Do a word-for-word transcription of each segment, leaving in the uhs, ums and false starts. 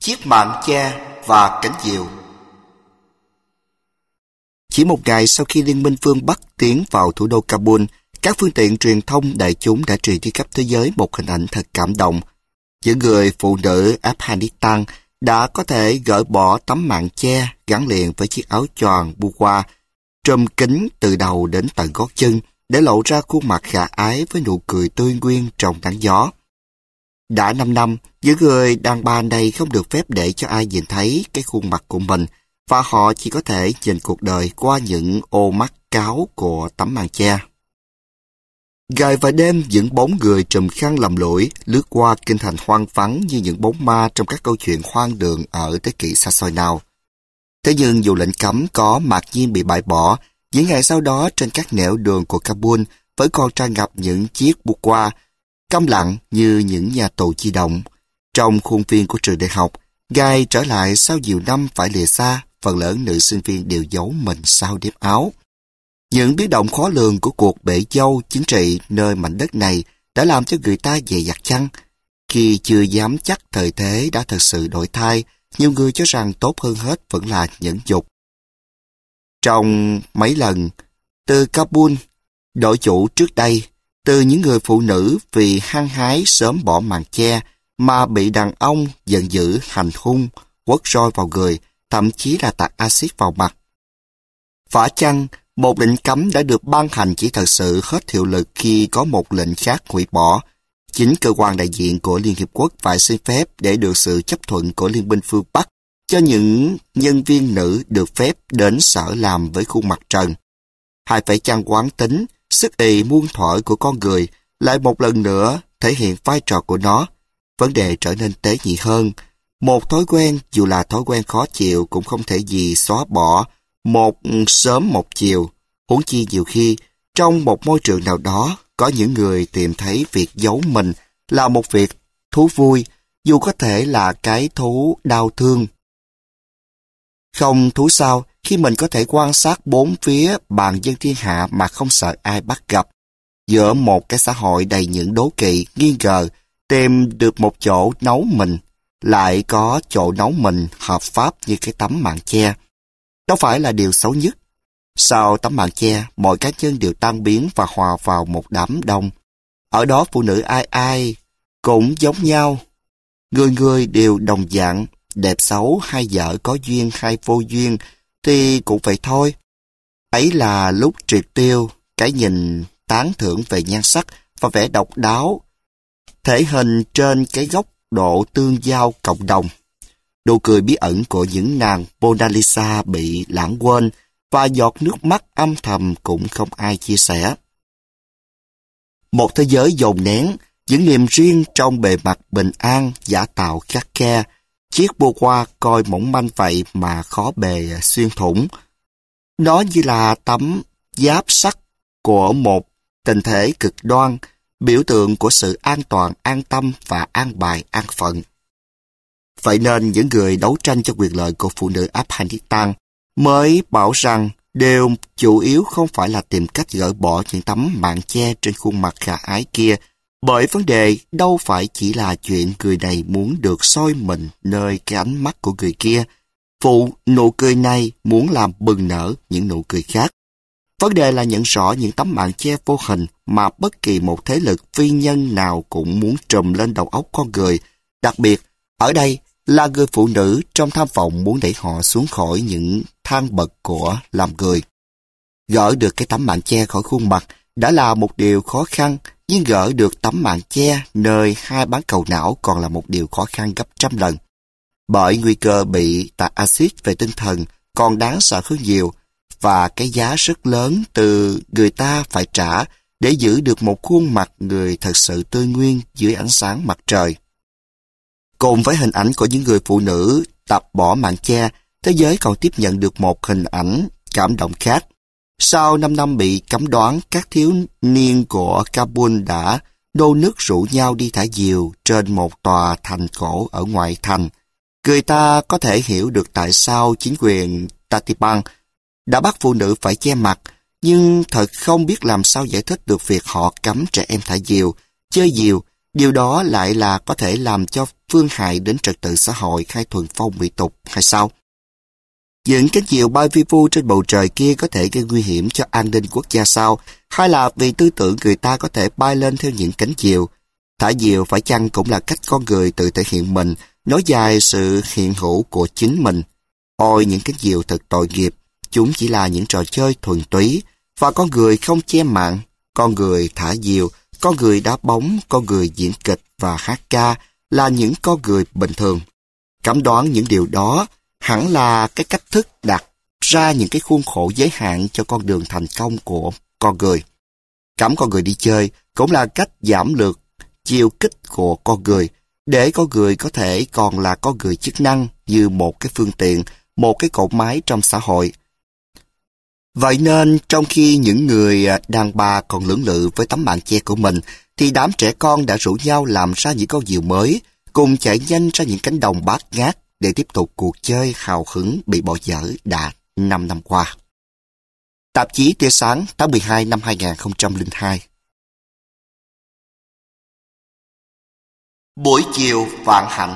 chiếc mạn che và cánh diều. Chỉ một ngày sau khi Liên minh phương Bắc tiến vào thủ đô Kabul, các phương tiện truyền thông đại chúng đã truyền đi khắp thế giới một hình ảnh thật cảm động. Những người phụ nữ Afghanistan đã có thể gỡ bỏ tấm mạn che gắn liền với chiếc áo choàng burqa, trùm kín từ đầu đến tận gót chân, để lộ ra khuôn mặt khả ái với nụ cười tươi nguyên trong nắng gió. Đã năm năm, những người đàn bà này không được phép để cho ai nhìn thấy cái khuôn mặt của mình, và họ chỉ có thể nhìn cuộc đời qua những ô mắt cáo của tấm màn che. Ngày và đêm, những bóng người trùm khăn lầm lũi lướt qua kinh thành hoang vắng như những bóng ma trong các câu chuyện hoang đường ở thế kỷ xa xôi nào. Thế nhưng dù lệnh cấm có mặc nhiên bị bãi bỏ, những ngày sau đó trên các nẻo đường của Kabul vẫn còn tràn ngập những chiếc burqa câm lặng như những nhà tù di động. Trong khuôn viên của trường đại học, ngày trở lại sau nhiều năm phải lìa xa, phần lớn nữ sinh viên đều giấu mình sau đếp áo. Những biến động khó lường của cuộc bể dâu chính trị nơi mảnh đất này đã làm cho người ta dè dặt chăng. Khi chưa dám chắc thời thế đã thật sự đổi thay, nhiều người cho rằng tốt hơn hết vẫn là nhẫn nhục. Trong mấy lần, từ Kabul, đội chủ trước đây, từ những người phụ nữ vì hăng hái sớm bỏ màn che mà bị đàn ông giận dữ hành hung, quất roi vào người, thậm chí là tạt axit vào mặt. Phải chăng, một lệnh cấm đã được ban hành chỉ thật sự hết hiệu lực khi có một lệnh khác hủy bỏ? Chính cơ quan đại diện của Liên Hiệp Quốc phải xin phép để được sự chấp thuận của Liên minh phương Bắc cho những nhân viên nữ được phép đến sở làm với khuôn mặt trần. Hay phải chăng quán tính, sức ì muôn thuở của con người lại một lần nữa thể hiện vai trò của nó? Vấn đề trở nên tế nhị hơn. Một thói quen, dù là thói quen khó chịu, cũng không thể gì xóa bỏ một sớm một chiều. Huống chi nhiều khi, trong một môi trường nào đó, có những người tìm thấy việc giấu mình là một việc thú vui, dù có thể là cái thú đau thương. Không thú sao khi mình có thể quan sát bốn phía bàn dân thiên hạ mà không sợ ai bắt gặp. Giữa một cái xã hội đầy những đố kỵ, nghi ngờ, tìm được một chỗ nấu mình, lại có chỗ nấu mình hợp pháp như cái tấm màn che. Đó phải là điều xấu nhất. Sau tấm màn che, mọi cá nhân đều tan biến và hòa vào một đám đông. Ở đó phụ nữ ai ai cũng giống nhau. Người người đều đồng dạng, đẹp xấu hay dở, có duyên hay vô duyên thì cũng vậy thôi. Ấy là lúc triệt tiêu cái nhìn tán thưởng về nhan sắc và vẻ độc đáo, thể hình trên cái góc độ tương giao cộng đồng. Nụ cười bí ẩn của những nàng Mona Lisa bị lãng quên, và giọt nước mắt âm thầm cũng không ai chia sẻ. Một thế giới dồn nén, những niềm riêng trong bề mặt bình an, giả tạo khắt khe. Chiếc burqa coi mỏng manh vậy mà khó bề xuyên thủng. Nó như là tấm giáp sắt của một tình thể cực đoan, biểu tượng của sự an toàn, an tâm và an bài, an phận. Vậy nên những người đấu tranh cho quyền lợi của phụ nữ Afghanistan mới bảo rằng đều chủ yếu không phải là tìm cách gỡ bỏ những tấm màn che trên khuôn mặt khả ái kia, bởi vấn đề đâu phải chỉ là chuyện người này muốn được soi mình nơi cái ánh mắt của người kia, phụ nụ cười này muốn làm bừng nở những nụ cười khác. Vấn đề là nhận rõ những tấm màn che vô hình mà bất kỳ một thế lực phi nhân nào cũng muốn trùm lên đầu óc con người, đặc biệt ở đây là người phụ nữ trong tham vọng muốn đẩy họ xuống khỏi những thang bậc của làm người. Gỡ được cái tấm màn che khỏi khuôn mặt đã là một điều khó khăn, nhưng gỡ được tấm màn che nơi hai bán cầu não còn là một điều khó khăn gấp trăm lần. Bởi nguy cơ bị tạt axit về tinh thần còn đáng sợ hơn nhiều, và cái giá rất lớn từ người ta phải trả để giữ được một khuôn mặt người thật sự tươi nguyên dưới ánh sáng mặt trời. Cùng với hình ảnh của những người phụ nữ tập bỏ màn che, thế giới còn tiếp nhận được một hình ảnh cảm động khác. Sau năm năm bị cấm đoán, các thiếu niên của Kabul đã nô nức rủ nhau đi thả diều trên một tòa thành cổ ở ngoại thành. Người ta có thể hiểu được tại sao chính quyền Taliban đã bắt phụ nữ phải che mặt, nhưng thật không biết làm sao giải thích được việc họ cấm trẻ em thả diều, chơi diều. Điều đó lại là có thể làm cho phương hại đến trật tự xã hội hay thuần phong mỹ tục hay sao? Những cánh diều bay vi vu trên bầu trời kia có thể gây nguy hiểm cho an ninh quốc gia sao? Hay là vì tư tưởng người ta có thể bay lên theo những cánh diều? Thả diều phải chăng cũng là cách con người tự thể hiện mình, nói dài sự hiện hữu của chính mình? Ôi, những cánh diều thật tội nghiệp, chúng chỉ là những trò chơi thuần túy, và con người không che mặn, con người thả diều, con người đá bóng, con người diễn kịch và hát ca là những con người bình thường. Cảm đoán những điều đó hẳn là cái cách thức đặt ra những cái khuôn khổ giới hạn cho con đường thành công của con người. Cấm con người đi chơi cũng là cách giảm lược chiêu kích của con người, để con người có thể còn là con người chức năng như một cái phương tiện, một cái cỗ máy trong xã hội. Vậy nên, trong khi những người đàn bà còn lưỡng lự với tấm màn che của mình, thì đám trẻ con đã rủ nhau làm ra những con diều mới, cùng chạy nhanh ra những cánh đồng bát ngát để tiếp tục cuộc chơi hào hứng bị bỏ dở đã năm năm qua. Tạp chí Tia Sáng tháng mười hai năm hai nghìn không trăm lẻ hai. Buổi chiều vạn hạnh.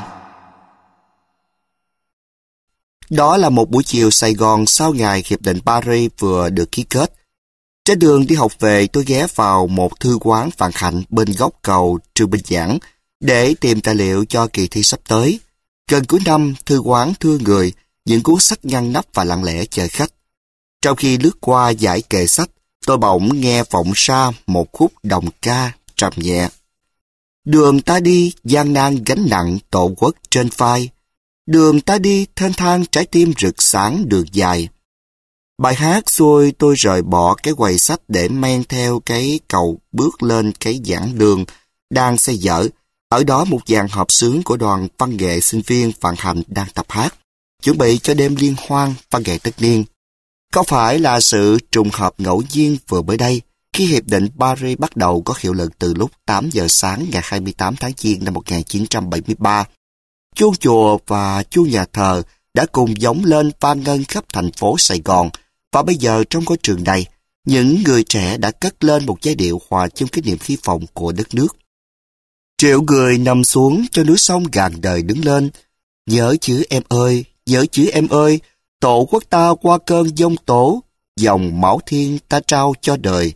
Đó là một buổi chiều Sài Gòn sau ngày Hiệp định Paris vừa được ký kết. Trên đường đi học về, tôi ghé vào một thư quán vạn hạnh bên góc cầu Trương Bình Giảng để tìm tài liệu cho kỳ thi sắp tới. Gần cuối năm, thư quán thưa người, những cuốn sách ngăn nắp và lặng lẽ chờ khách. Trong khi lướt qua dãy kệ sách, tôi bỗng nghe vọng ra một khúc đồng ca trầm nhẹ. Đường ta đi, gian nan gánh nặng tổ quốc trên vai. Đường ta đi, thênh thang trái tim rực sáng đường dài. Bài hát xuôi tôi rời bỏ cái quầy sách để men theo cái cầu bước lên cái giảng đường đang xây dở. Ở đó một dàn hợp xướng của đoàn văn nghệ sinh viên Vạn Hạnh đang tập hát, chuẩn bị cho đêm liên hoan văn nghệ tất niên. Có phải là sự trùng hợp ngẫu nhiên vừa mới đây, khi Hiệp định Paris bắt đầu có hiệu lực từ lúc tám giờ sáng ngày hai mươi tám tháng Giêng năm một nghìn chín trăm bảy mươi ba, chuông chùa và chuông nhà thờ đã cùng gióng lên vang ngân khắp thành phố Sài Gòn, và bây giờ trong ngôi trường này, những người trẻ đã cất lên một giai điệu hòa chung cái niềm hy vọng của đất nước. Triệu người nằm xuống cho núi sông gàn đời đứng lên. Nhớ chữ em ơi, nhớ chữ em ơi, tổ quốc ta qua cơn giông tố, dòng máu thiên ta trao cho đời.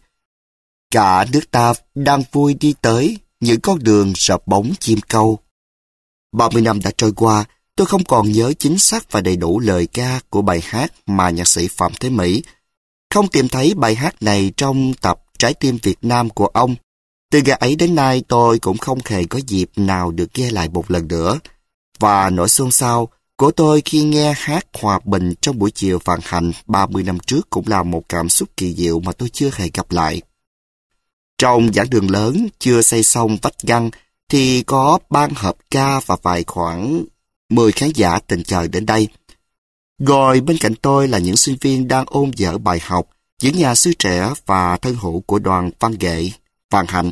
Cả nước ta đang vui đi tới những con đường rợp bóng chim câu. ba mươi năm đã trôi qua, tôi không còn nhớ chính xác và đầy đủ lời ca của bài hát mà nhạc sĩ Phạm Thế Mỹ. Không tìm thấy bài hát này trong tập Trái tim Việt Nam của ông. Từ ngày ấy đến nay tôi cũng không hề có dịp nào được nghe lại một lần nữa. Và nỗi xôn xao của tôi khi nghe hát hòa bình trong buổi chiều Vạn Hạnh ba mươi năm trước cũng là một cảm xúc kỳ diệu mà tôi chưa hề gặp lại. Trong giảng đường lớn chưa xây xong vách ngăn thì có ban hợp ca và vài khoảng mười khán giả tình cờ đến đây. Ngồi bên cạnh tôi là những sinh viên đang ôn dở bài học, những nhà sư trẻ và thân hữu của đoàn văn nghệ Vạn Hạnh.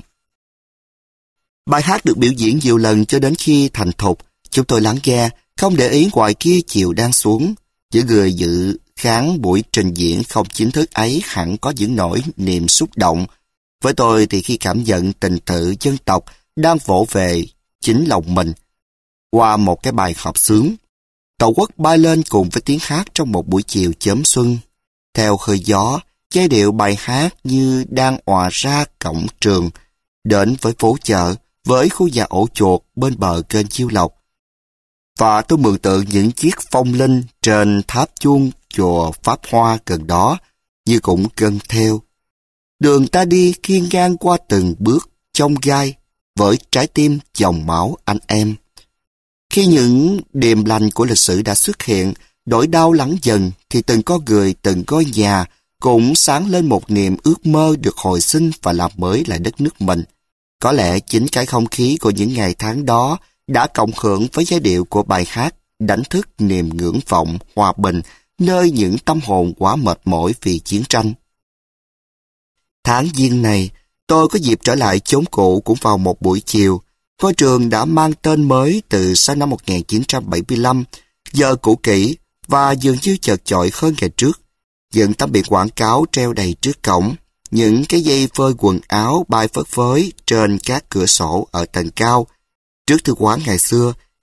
Bài hát được biểu diễn nhiều lần cho đến khi thành thục. Chúng tôi lắng nghe, không để ý ngoài kia chiều đang xuống. Những người dự khán buổi trình diễn không chính thức ấy hẳn có những nỗi niềm xúc động. Với tôi thì khi cảm nhận tình tự dân tộc đang vỗ về chính lòng mình qua một cái bài hợp xướng, tổ quốc bay lên cùng với tiếng hát trong một buổi chiều chớm xuân. Theo hơi gió, giai điệu bài hát như đang òa ra cổng trường, đến với phố chợ, với khu nhà ổ chuột bên bờ kênh Chiêu Lộc. Và tôi mường tượng những chiếc phong linh trên tháp chuông chùa Pháp Hoa gần đó, như cũng cân theo. Đường ta đi khiêng ngang qua từng bước trong gai, với trái tim dòng máu anh em. Khi những điềm lành của lịch sử đã xuất hiện, nỗi đau lắng dần, thì từng con người, từng ngôi nhà cũng sáng lên một niềm ước mơ được hồi sinh và làm mới lại đất nước mình. Có lẽ chính cái không khí của những ngày tháng đó đã cộng hưởng với giai điệu của bài hát đánh thức niềm ngưỡng vọng hòa bình nơi những tâm hồn quá mệt mỏi vì chiến tranh. Tháng Giêng này, tôi có dịp trở lại chốn cũ cũng vào một buổi chiều. Ngôi trường đã mang tên mới từ sau năm một nghìn chín trăm bảy mươi lăm, giờ cũ kỹ và dường như chật chội hơn ngày trước. Những tấm biển quảng cáo treo đầy trước cổng, những cái dây phơi quần áo bay phất phới trên các cửa sổ ở tầng cao. Trước thư quán ngày xưa,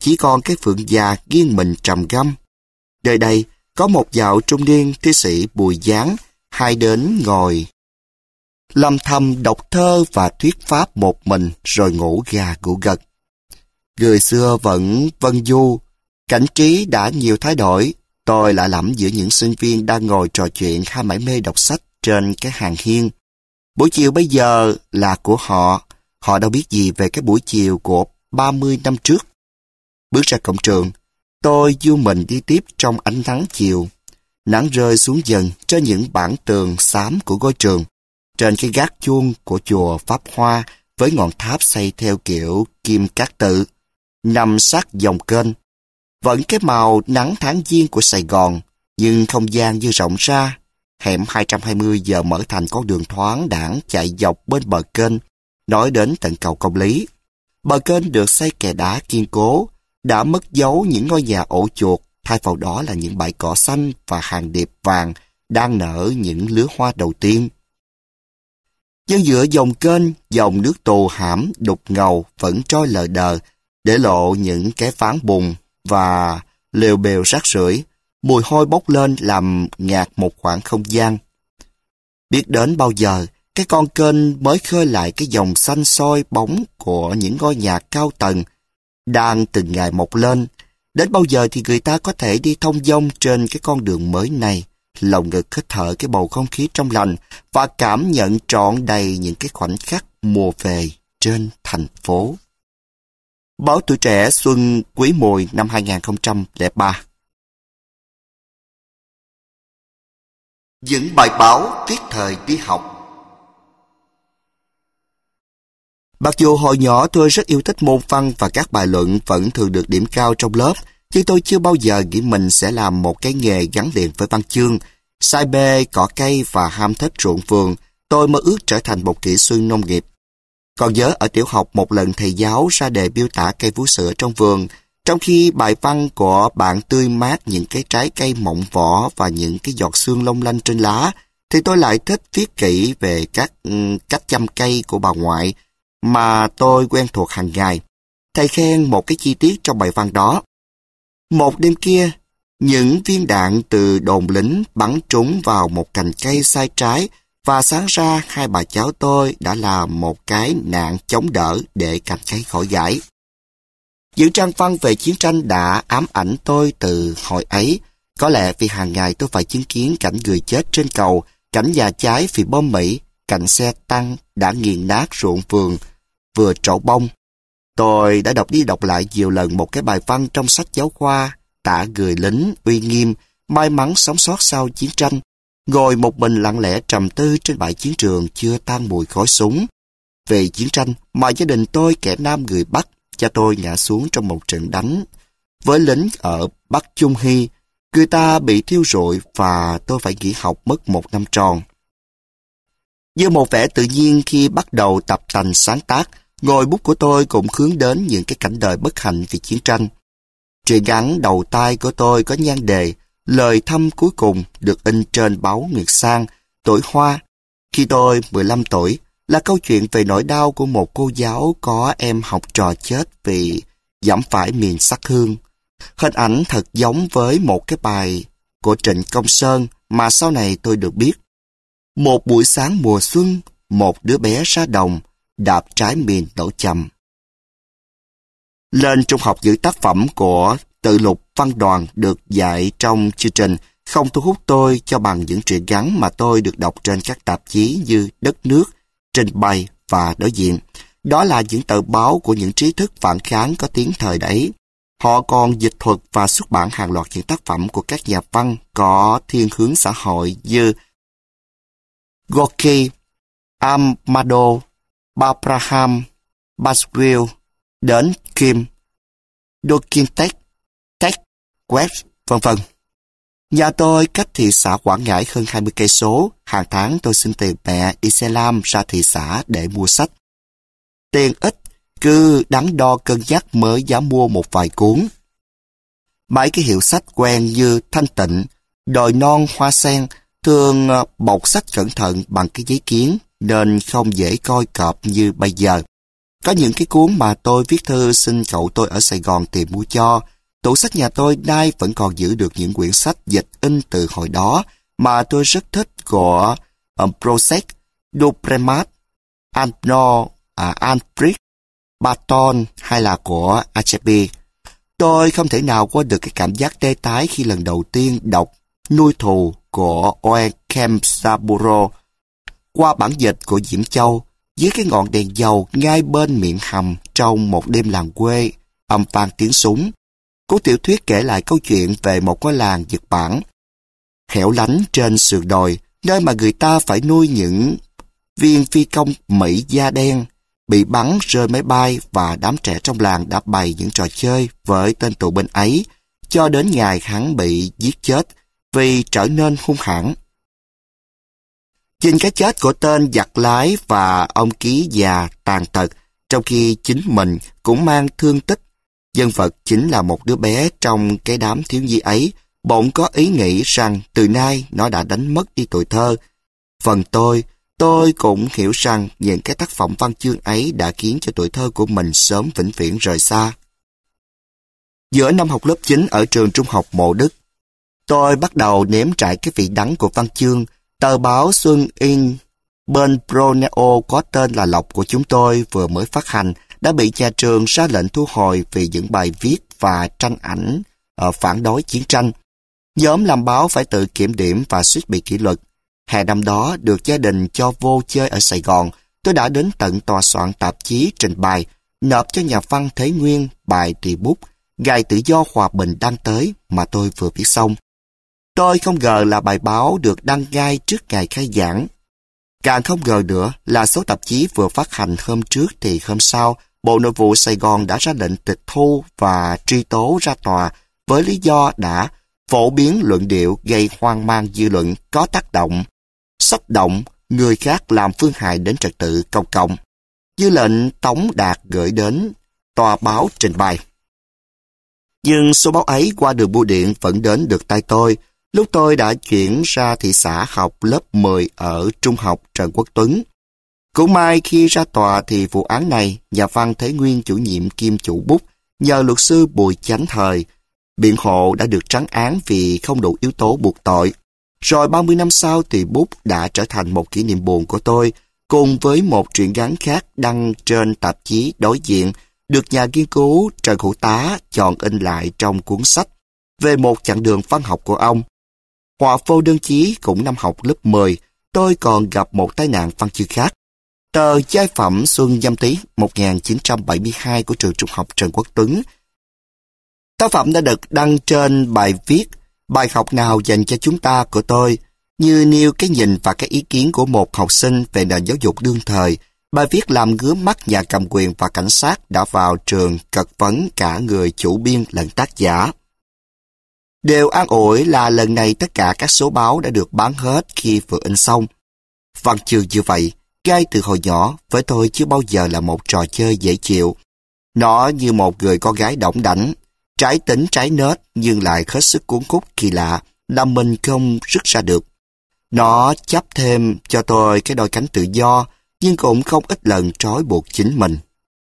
chỉ còn cái phượng già nghiêng mình trầm ngâm. Nơi đây có một dạo trung niên thi sĩ Bùi Giáng, hai đến ngồi lâm thầm đọc thơ và thuyết pháp một mình rồi ngủ gà ngủ gật. Người xưa vẫn vân du, cảnh trí đã nhiều thay đổi. Tôi lạ lẫm giữa những sinh viên đang ngồi trò chuyện hay mải mê đọc sách trên cái hàng hiên. Buổi chiều bây giờ là của họ, họ đâu biết gì về cái buổi chiều của ba mươi năm trước. Bước ra cổng trường, tôi du mình đi tiếp trong ánh nắng chiều. Nắng rơi xuống dần trên những bảng tường xám của ngôi trường, trên cái gác chuông của chùa Pháp Hoa với ngọn tháp xây theo kiểu kim cát tự, nằm sát dòng kênh. Vẫn cái màu nắng tháng giêng của Sài Gòn, nhưng không gian như rộng ra. Hẻm hai trăm hai mươi giờ mở thành con đường thoáng đãng chạy dọc bên bờ kênh, nói đến tận cầu Công Lý. Bờ kênh được xây kè đá kiên cố, đã mất dấu những ngôi nhà ổ chuột, thay vào đó là những bãi cỏ xanh và hàng điệp vàng đang nở những lứa hoa đầu tiên. Nhưng giữa dòng kênh, dòng nước tù hãm đục ngầu vẫn trôi lờ đờ, để lộ những cái ván bùn và lều bèo rác rưởi, mùi hôi bốc lên làm ngạt một khoảng không gian. Biết đến bao giờ, cái con kênh mới khơi lại cái dòng xanh soi bóng của những ngôi nhà cao tầng, đang từng ngày mọc lên. Đến bao giờ thì người ta có thể đi thông dong trên cái con đường mới này, lòng ngực hít thở cái bầu không khí trong lành và cảm nhận trọn đầy những cái khoảnh khắc mùa về trên thành phố. Báo Tuổi Trẻ Xuân Quý Mùi năm hai nghìn không trăm lẻ ba. Những bài báo viết thời đi học. Mặc dù hồi nhỏ tôi rất yêu thích môn văn và các bài luận vẫn thường được điểm cao trong lớp, nhưng tôi chưa bao giờ nghĩ mình sẽ làm một cái nghề gắn liền với văn chương. Say mê cỏ cây và ham thích ruộng vườn, tôi mơ ước trở thành một kỹ sư nông nghiệp. Còn nhớ ở tiểu học một lần thầy giáo ra đề miêu tả cây vú sữa trong vườn, trong khi bài văn của bạn tươi mát những cái trái cây mọng vỏ và những cái giọt sương long lanh trên lá, thì tôi lại thích viết kỹ về các um, cách chăm cây của bà ngoại mà tôi quen thuộc hàng ngày. Thầy khen một cái chi tiết trong bài văn đó. Một đêm kia, những viên đạn từ đồn lính bắn trúng vào một cành cây sai trái, và sáng ra hai bà cháu tôi đã làm một cái nạn chống đỡ để cành cây khỏi gãy. Những trang văn về chiến tranh đã ám ảnh tôi từ hồi ấy, có lẽ vì hàng ngày tôi phải chứng kiến cảnh người chết trên cầu, cảnh nhà cháy vì bom Mỹ, cảnh xe tăng đã nghiền nát ruộng vườn vừa trổ bông. Tôi đã đọc đi đọc lại nhiều lần một cái bài văn trong sách giáo khoa tả người lính uy nghiêm, may mắn sống sót sau chiến tranh, ngồi một mình lặng lẽ trầm tư trên bãi chiến trường chưa tan mùi khói súng. Về chiến tranh mà gia đình tôi kẻ Nam người Bắc, cha tôi ngã xuống trong một trận đánh với lính ở Bắc Trung Hy. Người ta bị thiêu rụi và tôi phải nghỉ học mất một năm tròn. Như một vẻ tự nhiên khi bắt đầu tập tành sáng tác, ngòi bút của tôi cũng hướng đến những cái cảnh đời bất hạnh vì chiến tranh. Truyện ngắn đầu tay của tôi có nhan đề Lời thăm cuối cùng được in trên báo Nguyệt Sang, tuổi Hoa. Khi tôi mười lăm tuổi, là câu chuyện về nỗi đau của một cô giáo có em học trò chết vì giẫm phải miền sắc hương. Hình ảnh thật giống với một cái bài của Trịnh Công Sơn mà sau này tôi được biết. Một buổi sáng mùa xuân, một đứa bé ra đồng, đạp trái miền nổ chầm. Lên trung học giữ tác phẩm của Tự Lục Văn Đoàn được dạy trong chương trình không thu hút tôi cho bằng những truyện ngắn mà tôi được đọc trên các tạp chí như Đất Nước, Trình Bày và Đối Diện. Đó là những tờ báo của những trí thức phản kháng có tiếng thời đấy. Họ còn dịch thuật và xuất bản hàng loạt những tác phẩm của các nhà văn có thiên hướng xã hội như Gorky, Amado, Abraham, Basquiat, đến Kim, Dokintek, Tech, West, vân vân. Nhà tôi cách thị xã Quảng Ngãi hơn hai mươi cây số. Hàng tháng tôi xin tiền mẹ đi xe lam ra thị xã để mua sách. Tiền ít, cứ đắn đo cân nhắc mới dám mua một vài cuốn. Mấy cái hiệu sách quen như Thanh Tịnh, Đồi Non Hoa Sen thường bọc sách cẩn thận bằng cái giấy kiến nên không dễ coi cọp như bây giờ. Có những cái cuốn mà tôi viết thư xin cậu tôi ở Sài Gòn tìm mua cho. Tủ sách nhà tôi nay vẫn còn giữ được những quyển sách dịch in từ hồi đó mà tôi rất thích của um, Prozac, Dupremat, Arnaud, à, Alfred, Barton hay là của Achebe. Tôi không thể nào quên được cái cảm giác tê tái khi lần đầu tiên đọc Nuôi thù của Oekem Saburo qua bản dịch của Diễm Châu dưới cái ngọn đèn dầu ngay bên miệng hầm trong một đêm làng quê âm vang tiếng súng. Cuốn tiểu thuyết kể lại câu chuyện về một ngôi làng Nhật Bản hẻo lánh trên sườn đồi, nơi mà người ta phải nuôi những viên phi công Mỹ da đen bị bắn rơi máy bay, và đám trẻ trong làng đã bày những trò chơi với tên tù binh ấy cho đến ngày hắn bị giết chết vì trở nên hung hãn. Nhìn cái chết của tên giặc lái và ông ký già tàn tật, trong khi chính mình cũng mang thương tích, nhân vật chính là một đứa bé trong cái đám thiếu nhi ấy, bỗng có ý nghĩ rằng từ nay nó đã đánh mất đi tuổi thơ. Phần tôi, tôi cũng hiểu rằng những cái tác phẩm văn chương ấy đã khiến cho tuổi thơ của mình sớm vĩnh viễn rời xa. Giữa năm học lớp chín ở trường trung học Mộ Đức, tôi bắt đầu nếm trải cái vị đắng của văn chương. Tờ báo Xuân In bên Borneo có tên là Lộc của chúng tôi vừa mới phát hành đã bị nhà trường ra lệnh thu hồi vì những bài viết và tranh ảnh ở phản đối chiến tranh. Nhóm làm báo phải tự kiểm điểm và suýt bị kỷ luật. Hè năm đó, được gia đình cho vô chơi ở Sài Gòn, tôi đã đến tận tòa soạn tạp chí trình bày, nộp cho nhà văn Thế Nguyên bài trì bút Ngày Tự Do Hòa Bình đăng tới mà tôi vừa viết xong. Tôi không ngờ là bài báo được đăng ngay trước ngày khai giảng. Càng không ngờ nữa là số tạp chí vừa phát hành hôm trước thì hôm sau, Bộ Nội vụ Sài Gòn đã ra lệnh tịch thu và truy tố ra tòa với lý do đã phổ biến luận điệu gây hoang mang dư luận, có tác động, xúc động người khác làm phương hại đến trật tự công cộng. Dư lệnh Tống Đạt gửi đến tòa báo trình bày. Nhưng số báo ấy qua đường bưu điện vẫn đến được tay tôi, lúc tôi đã chuyển ra thị xã học lớp mười ở trung học Trần Quốc Tuấn. Cũng may khi ra tòa thì vụ án này, nhà văn Thế Nguyên chủ nhiệm kiêm chủ bút, nhờ luật sư Bùi Chánh Thời, biện hộ đã được trắng án vì không đủ yếu tố buộc tội. Rồi ba mươi năm sau thì bút đã trở thành một kỷ niệm buồn của tôi, cùng với một truyện ngắn khác đăng trên tạp chí Đối Diện, được nhà nghiên cứu Trần Hữu Tá chọn in lại trong cuốn sách về một chặng đường văn học của ông. Họa phô đơn chí cũng năm học lớp mười, tôi còn gặp một tai nạn văn chương khác. Tờ Giai phẩm Xuân Nhâm Tý một nghìn chín trăm bảy mươi hai của trường trung học Trần Quốc Tuấn. Tác phẩm đã được đăng trên bài viết Bài học nào dành cho chúng ta của tôi, như nêu cái nhìn và cái ý kiến của một học sinh về nền giáo dục đương thời. Bài viết làm ngứa mắt nhà cầm quyền và cảnh sát đã vào trường cật vấn cả người chủ biên lẫn tác giả. Điều an ủi là lần này tất cả các số báo đã được bán hết khi vừa in xong. Văn chương như vậy, ngay từ hồi nhỏ, với tôi chưa bao giờ là một trò chơi dễ chịu. Nó như một người con gái đỏng đảnh, trái tính trái nết nhưng lại hết sức cuốn hút kỳ lạ, làm mình không rứt ra được. Nó chắp thêm cho tôi cái đôi cánh tự do, nhưng cũng không ít lần trói buộc chính mình.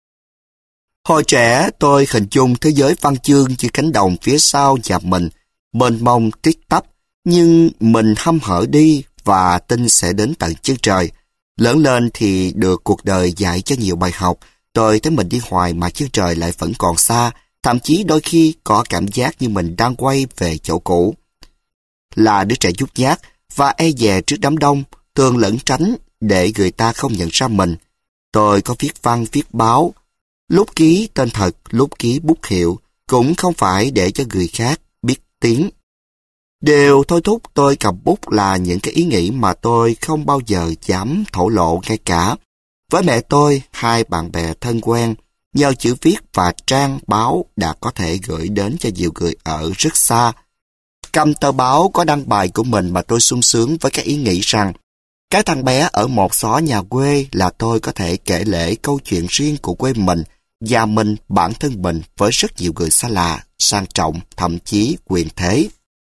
Hồi trẻ, tôi hình dung thế giới văn chương như cánh đồng phía sau nhà mình, mênh mông tít tắp, nhưng mình hăm hở đi và tin sẽ đến tận chân trời. Lớn lên thì được cuộc đời dạy cho nhiều bài học, tôi thấy mình đi hoài mà chân trời lại vẫn còn xa, thậm chí đôi khi có cảm giác như mình đang quay về chỗ cũ. Là đứa trẻ nhút nhát và e dè trước đám đông, thường lẩn tránh để người ta không nhận ra mình. Tôi có viết văn, viết báo, lúc ký tên thật, lúc ký bút hiệu, cũng không phải để cho người khác biết tiếng. Điều thôi thúc tôi cầm bút là những cái ý nghĩ mà tôi không bao giờ dám thổ lộ ngay cả với mẹ tôi, hai bạn bè thân quen. Nhờ chữ viết và trang báo đã có thể gửi đến cho nhiều người ở rất xa. Cầm tờ báo có đăng bài của mình mà tôi sung sướng với cái ý nghĩ rằng cái thằng bé ở một xó nhà quê là tôi có thể kể lể câu chuyện riêng của quê mình, và mình, bản thân mình với rất nhiều người xa lạ, sang trọng, thậm chí quyền thế.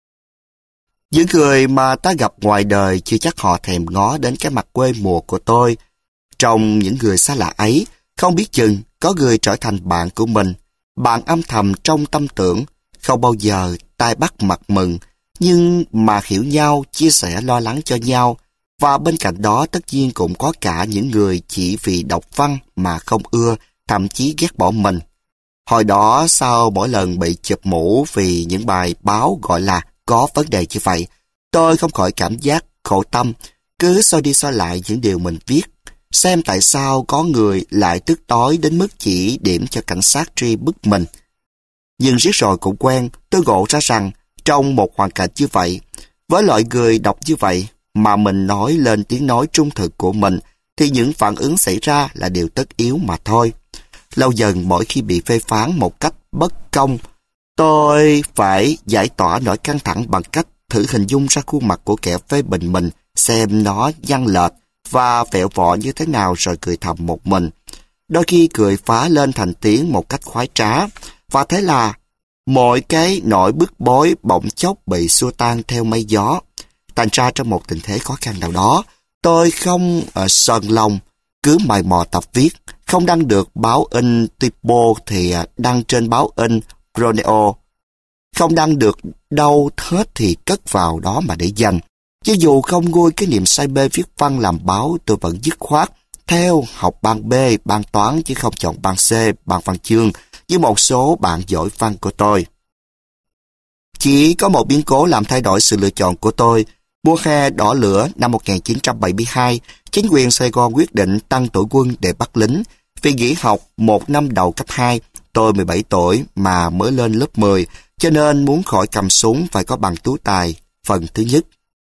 Những người mà ta gặp ngoài đời chưa chắc họ thèm ngó đến cái mặt quê mùa của tôi. Trong những người xa lạ ấy, Không biết chừng có người trở thành bạn của mình, bạn âm thầm trong tâm tưởng, không bao giờ tai bắt mặt mừng, nhưng mà hiểu nhau, chia sẻ lo lắng cho nhau. Và bên cạnh đó tất nhiên cũng có cả những người chỉ vì đọc văn mà không ưa, thậm chí ghét bỏ mình. Hồi đó sau mỗi lần bị chụp mũ vì những bài báo gọi là có vấn đề như vậy, tôi không khỏi cảm giác khổ tâm, cứ soi đi soi lại những điều mình viết, xem tại sao có người lại tức tối đến mức chỉ điểm cho cảnh sát truy bức mình. Nhưng riết rồi cũng quen, tôi ngộ ra rằng trong một hoàn cảnh như vậy, với loại người đọc như vậy mà mình nói lên tiếng nói trung thực của mình, thì những phản ứng xảy ra là điều tất yếu mà thôi. Lâu dần mỗi khi bị phê phán một cách bất công, tôi phải giải tỏa nỗi căng thẳng bằng cách thử hình dung ra khuôn mặt của kẻ phê bình mình, xem nó nhăn lệch và vẹo vọ như thế nào rồi cười thầm một mình. Đôi khi cười phá lên thành tiếng một cách khoái trá, và thế là mọi cái nỗi bức bối bỗng chốc bị xua tan theo mây gió. Thành ra trong một tình thế khó khăn nào đó, tôi không uh, sờn lòng, cứ mày mò tập viết, không đăng được báo in Tipo thì đăng trên báo in Croneo. Không đăng được đâu hết thì cất vào đó mà để dành. Chứ dù không nguôi cái niềm say mê viết văn làm báo, tôi vẫn dứt khoát theo học ban B, ban toán chứ không chọn ban C, ban văn chương như một số bạn giỏi văn của tôi. Chỉ có một biến cố làm thay đổi sự lựa chọn của tôi. Mùa hè đỏ lửa năm một nghìn chín trăm bảy mươi hai, chính quyền Sài Gòn quyết định tăng tuổi quân để bắt lính. Vì nghỉ học một năm đầu cấp hai, tôi mười bảy tuổi mà mới lên lớp mười, cho nên muốn khỏi cầm súng phải có bằng tú tài phần thứ nhất.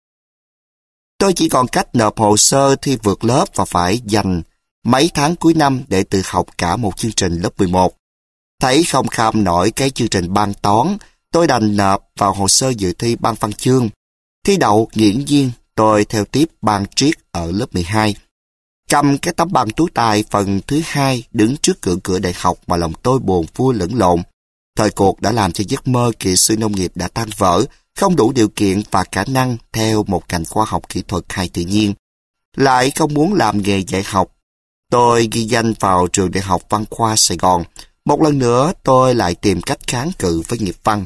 Tôi chỉ còn cách nộp hồ sơ thi vượt lớp và phải dành mấy tháng cuối năm để tự học cả một chương trình lớp mười một. Thấy không kham nổi cái chương trình ban toán, tôi đành nộp vào hồ sơ dự thi ban văn chương. Thi đậu nghiễm nhiên, tôi theo tiếp ban triết ở lớp mười hai. Cầm cái tấm bằng tú tài phần thứ hai đứng trước cửa cửa đại học mà lòng tôi buồn vui lẫn lộn. Thời cuộc đã làm cho giấc mơ kỹ sư nông nghiệp đã tan vỡ, không đủ điều kiện và khả năng theo một ngành khoa học kỹ thuật hay tự nhiên. Lại không muốn làm nghề dạy học. Tôi ghi danh vào trường Đại học Văn khoa Sài Gòn. Một lần nữa tôi lại tìm cách kháng cự với nghiệp văn.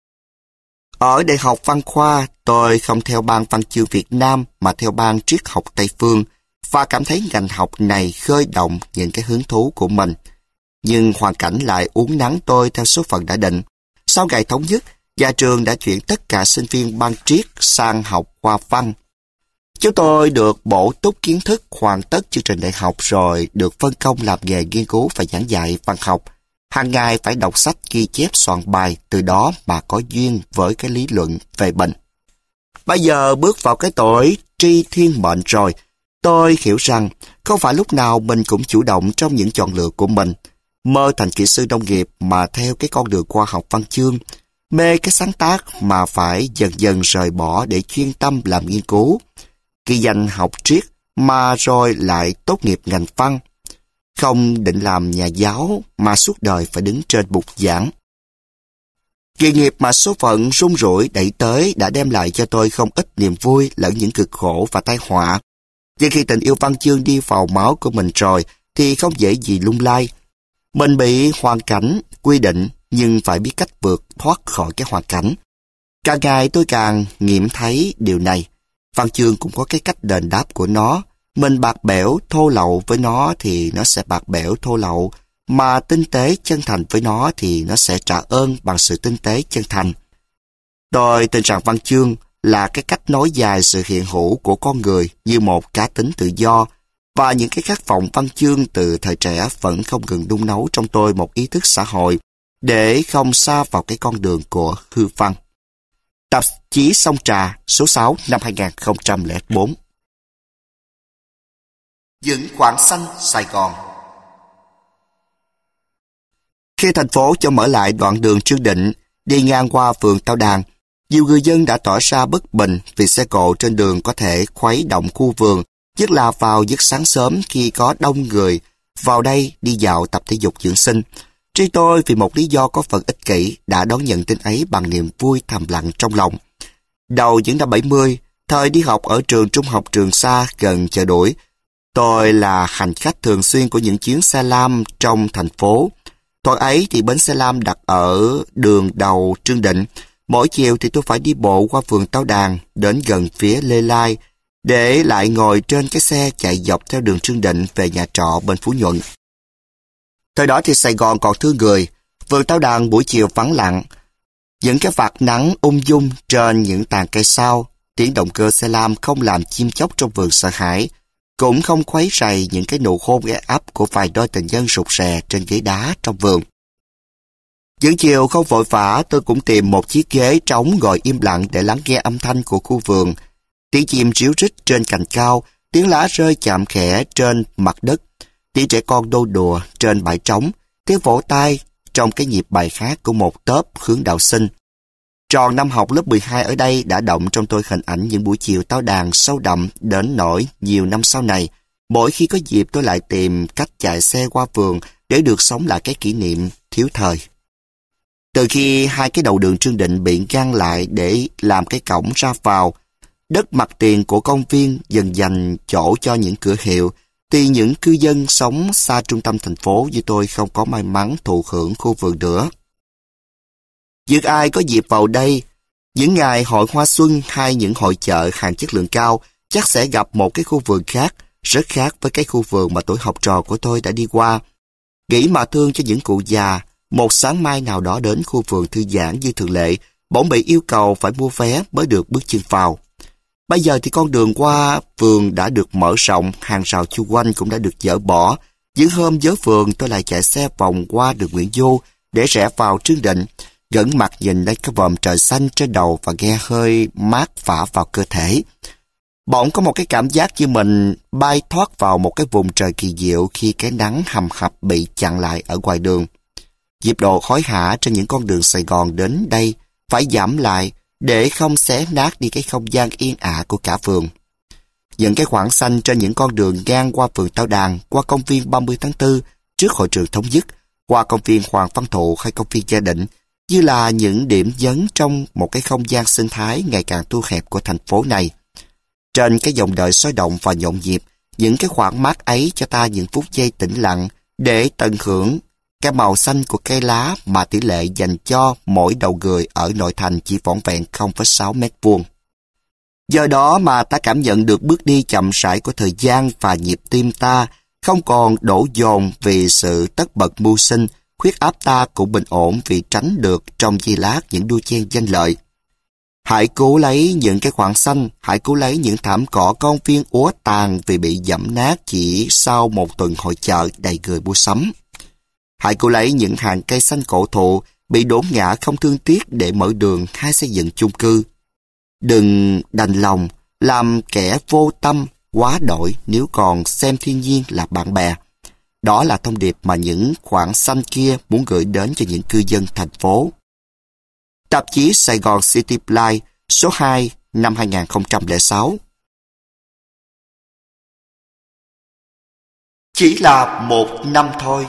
Ở Đại học Văn khoa, tôi không theo ban văn chương Việt Nam mà theo ban triết học Tây phương, và cảm thấy ngành học này khơi động những cái hứng thú của mình. Nhưng hoàn cảnh lại uốn nắn tôi theo số phận đã định. Sau ngày thống nhất, nhà trường đã chuyển tất cả sinh viên ban triết sang học khoa văn. Chúng tôi được bổ túc kiến thức, hoàn tất chương trình đại học rồi được phân công làm nghề nghiên cứu và giảng dạy văn học. Hàng ngày phải đọc sách, ghi chép, soạn bài, từ đó mà có duyên với cái lý luận về bệnh. Bây giờ bước vào cái tuổi tri thiên mệnh rồi, tôi hiểu rằng không phải lúc nào mình cũng chủ động trong những chọn lựa của mình. Mơ thành kỹ sư nông nghiệp mà theo cái con đường khoa học văn chương, mê cái sáng tác mà phải dần dần rời bỏ để chuyên tâm làm nghiên cứu. Ghi danh học triết mà rồi lại tốt nghiệp ngành văn. Không định làm nhà giáo mà suốt đời phải đứng trên bục giảng. Nghề nghiệp mà số phận rung rủi đẩy tới đã đem lại cho tôi không ít niềm vui lẫn những cực khổ và tai họa. Nhưng khi tình yêu văn chương đi vào máu của mình rồi thì không dễ gì lung lay. Mình bị hoàn cảnh quy định nhưng phải biết cách vượt thoát khỏi cái hoàn cảnh. Càng ngày tôi càng nghiệm thấy điều này. Văn chương cũng có cái cách đền đáp của nó. Mình bạc bẽo thô lậu với nó thì nó sẽ bạc bẽo thô lậu, mà tinh tế chân thành với nó thì nó sẽ trả ơn bằng sự tinh tế chân thành. Tôi tin rằng văn chương là cái cách nối dài sự hiện hữu của con người như một cá tính tự do, và những cái khát vọng văn chương từ thời trẻ vẫn không ngừng đun nấu trong tôi một ý thức xã hội để không sa vào cái con đường của hư văn. Tạp chí Sông Trà số sáu năm hai nghìn không trăm lẻ bốn. Những khoảng xanh Sài Gòn. Khi thành phố cho mở lại đoạn đường Trương Định đi ngang qua phường Tao Đàn, nhiều người dân đã tỏ ra bất bình vì xe cộ trên đường có thể khuấy động khu vườn, nhất là vào giấc sáng sớm khi có đông người vào đây đi dạo tập thể dục dưỡng sinh. Riêng tôi vì một lý do có phần ích kỷ đã đón nhận tin ấy bằng niềm vui thầm lặng trong lòng. Đầu những năm bảy mươi, thời đi học ở trường trung học Trường Sa gần chợ Đuổi, Tôi là hành khách thường xuyên của những chuyến xe lam trong thành phố. Thời ấy thì bến xe lam đặt ở đường đầu Trương Định. Mỗi chiều thì tôi phải đi bộ qua phường Tao Đàn đến gần phía Lê Lai để lại ngồi trên cái xe chạy dọc theo đường Trương Định về nhà trọ bên Phú Nhuận. Thời đó thì Sài Gòn còn thương người. Phường Tao Đàn buổi chiều vắng lặng. Những cái vạt nắng ung dung trên những tàn cây sao, tiếng động cơ xe lam không làm chim chóc trong vườn sợ hãi, cũng không khuấy rầy những cái nụ hôn ghé ấp của vài đôi tình nhân rụt rè trên ghế đá trong vườn. Những chiều không vội vã, tôi cũng tìm một chiếc ghế trống ngồi im lặng để lắng nghe âm thanh của khu vườn. Tiếng chim ríu rít trên cành cao, tiếng lá rơi chạm khẽ trên mặt đất, tiếng trẻ con đô đùa trên bãi trống, tiếng vỗ tay trong cái nhịp bài hát của một tốp hướng đạo sinh. Tròn năm học lớp mười hai ở đây đã động trong tôi hình ảnh những buổi chiều Tao Đàn sâu đậm đến nỗi nhiều năm sau này. Mỗi khi có dịp tôi lại tìm cách chạy xe qua vườn để được sống lại cái kỷ niệm thiếu thời. Từ khi hai cái đầu đường Trương Định bị ngăn lại để làm cái cổng ra vào, đất mặt tiền của công viên dần dành chỗ cho những cửa hiệu, thì những cư dân sống xa trung tâm thành phố như tôi không có may mắn thụ hưởng khu vườn nữa. Những ai có dịp vào đây, những ngày hội hoa xuân hay những hội chợ hàng chất lượng cao, chắc sẽ gặp một cái khu vườn khác, rất khác với cái khu vườn mà tuổi học trò của tôi đã đi qua. Nghĩ mà thương cho những cụ già, một sáng mai nào đó đến khu vườn thư giãn như thường lệ, bỗng bị yêu cầu phải mua vé mới được bước chân vào. Bây giờ thì con đường qua vườn đã được mở rộng, hàng rào chung quanh cũng đã được dỡ bỏ. Những hôm vớ vườn tôi lại chạy xe vòng qua đường Nguyễn Du để rẽ vào Trương Định, ngẩng mặt nhìn lên cái vòm trời xanh trên đầu và nghe hơi mát phả vào cơ thể. Bỗng có một cái cảm giác như mình bay thoát vào một cái vùng trời kỳ diệu khi cái nắng hầm hập bị chặn lại ở ngoài đường. Nhịp độ hối hả trên những con đường Sài Gòn đến đây phải giảm lại để không xé nát đi cái không gian yên ả của cả vườn. Những cái khoảng xanh trên những con đường ngang qua phường Tao Đàn, qua công viên ba mươi tháng tư, trước hội trường Thống Nhất, qua công viên Hoàng Văn Thụ hay công viên Gia Định, như là những điểm nhấn trong một cái không gian sinh thái ngày càng thu hẹp của thành phố này. Trên cái dòng đời sôi động và nhộn nhịp, những cái khoảng mát ấy cho ta những phút giây tĩnh lặng để tận hưởng cái màu xanh của cây lá mà tỷ lệ dành cho mỗi đầu người ở nội thành chỉ vỏn vẹn không phẩy sáu mét vuông. Do đó mà ta cảm nhận được bước đi chậm rãi của thời gian và nhịp tim ta không còn đổ dồn vì sự tất bật mưu sinh, huyết áp ta cũng bình ổn vì tránh được trong giây lát những đua chen danh lợi. Hãy cố lấy những cái khoảng xanh, hãy cố lấy những thảm cỏ công viên úa tàn vì bị dẫm nát chỉ sau một tuần hội chợ đầy người mua sắm. Hãy cố lấy những hàng cây xanh cổ thụ bị đốn ngã không thương tiếc để mở đường hay xây dựng chung cư. Đừng đành lòng làm kẻ vô tâm quá đổi nếu còn xem thiên nhiên là bạn bè. Đó là thông điệp mà những khoảng xanh kia muốn gửi đến cho những cư dân thành phố. Tạp chí Sài Gòn City Life số hai năm hai nghìn không trăm lẻ sáu. Chỉ là một năm thôi.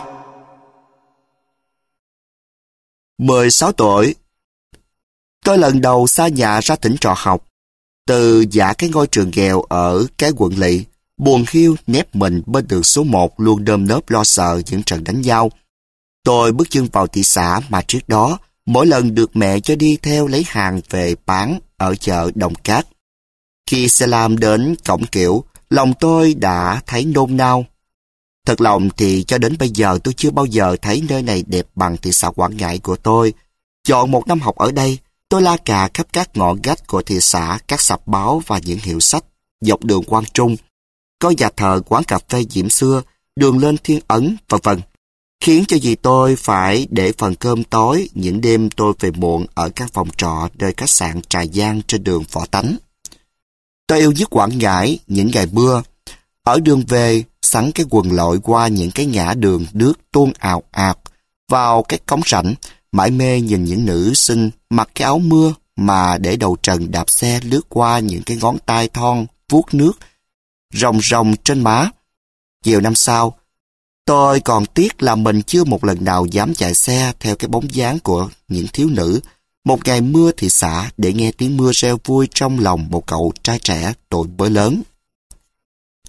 mười sáu tuổi, tôi lần đầu xa nhà ra tỉnh trọ học. Từ giả cái ngôi trường nghèo ở cái quận Lỵ, buồn hiu nép mình bên đường số một luôn nơm nớp lo sợ những trận đánh nhau. Tôi bước chân vào thị xã mà trước đó, mỗi lần được mẹ cho đi theo lấy hàng về bán ở chợ Đồng Cát. Khi xe lam đến cổng kiểu, lòng tôi đã thấy nôn nao. Thật lòng thì cho đến bây giờ tôi chưa bao giờ thấy nơi này đẹp bằng thị xã Quảng Ngãi của tôi. Chọn một năm học ở đây, tôi la cà khắp các ngõ ngách của thị xã, các sạp báo và những hiệu sách dọc đường Quang Trung. Có nhà thờ, quán cà phê Diễm Xưa, đường lên Thiên Ấn, vân vân, khiến cho dì tôi phải để phần cơm tối những đêm tôi về muộn ở các phòng trọ nơi khách sạn Trà Giang trên đường Võ Tánh. Tôi yêu nhất Quảng Ngãi những ngày mưa. Ở đường về, sắn cái quần lội qua những cái ngã đường nước tuôn ào ạt vào cái cống rãnh, mải mê nhìn những nữ sinh mặc cái áo mưa mà để đầu trần đạp xe lướt qua những cái ngón tay thon vuốt nước ròng ròng trên má. Nhiều năm sau, tôi còn tiếc là mình chưa một lần nào dám chạy xe theo cái bóng dáng của những thiếu nữ. Một ngày mưa thị xã để nghe tiếng mưa reo vui trong lòng một cậu trai trẻ tuổi mới lớn.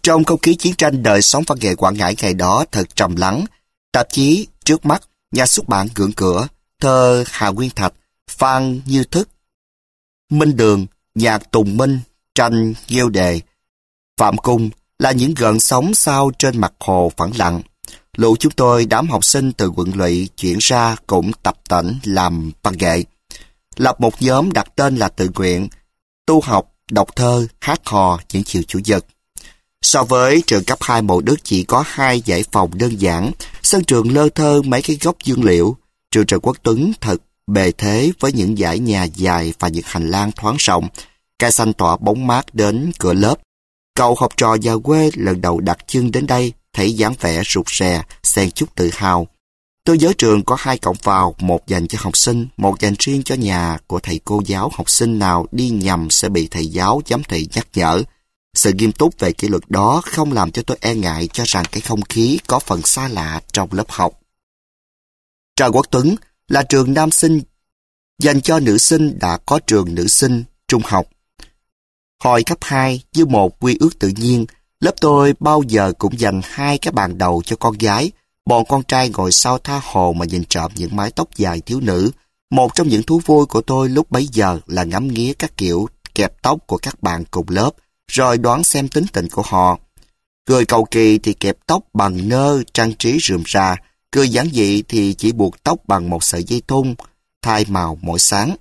Trong không khí chiến tranh, đời sống văn nghệ Quảng Ngãi ngày đó thật trầm lắng. Tạp chí Trước Mắt, nhà xuất bản Gượng Cửa, thơ Hà Nguyên Thạch, Phan Như Thức, Minh Đường, nhạc Tùng Minh, tranh Nghêu Đề, Phạm Cung là những gợn sóng sao trên mặt hồ phẳng lặng. Lũ chúng tôi, đám học sinh từ quận lỵ chuyển ra cũng tập tễnh làm văn nghệ. Lập một nhóm đặt tên là Tự Nguyện, tu học, đọc thơ, hát hò những chiều chủ nhật. So với trường cấp hai Mộ Đức chỉ có hai dãy phòng đơn giản, sân trường lơ thơ mấy cái gốc dương liệu. Trường Trần Quốc Tuấn thật bề thế với những dãy nhà dài và những hành lang thoáng rộng, cây xanh tỏa bóng mát đến cửa lớp. Cậu học trò nhà quê lần đầu đặt chân đến đây, thấy dáng vẻ rụt rè, xen chút tự hào. Tôi nhớ trường có hai cổng vào, một dành cho học sinh, một dành riêng cho nhà của thầy cô giáo. Học sinh nào đi nhầm sẽ bị thầy giáo giám thị nhắc nhở. Sự nghiêm túc về kỷ luật đó không làm cho tôi e ngại cho rằng cái không khí có phần xa lạ trong lớp học. Trần Quốc Tuấn là trường nam sinh, dành cho nữ sinh đã có trường nữ sinh trung học. Hồi cấp hai, như một quy ước tự nhiên, lớp tôi bao giờ cũng dành hai cái bàn đầu cho con gái. Bọn con trai ngồi sau tha hồ mà nhìn trộm những mái tóc dài thiếu nữ. Một trong những thú vui của tôi lúc bấy giờ là ngắm nghía các kiểu kẹp tóc của các bạn cùng lớp, rồi đoán xem tính tình của họ. Người cầu kỳ thì kẹp tóc bằng nơ trang trí rườm rà, người giản dị thì chỉ buộc tóc bằng một sợi dây thun, thay màu mỗi sáng.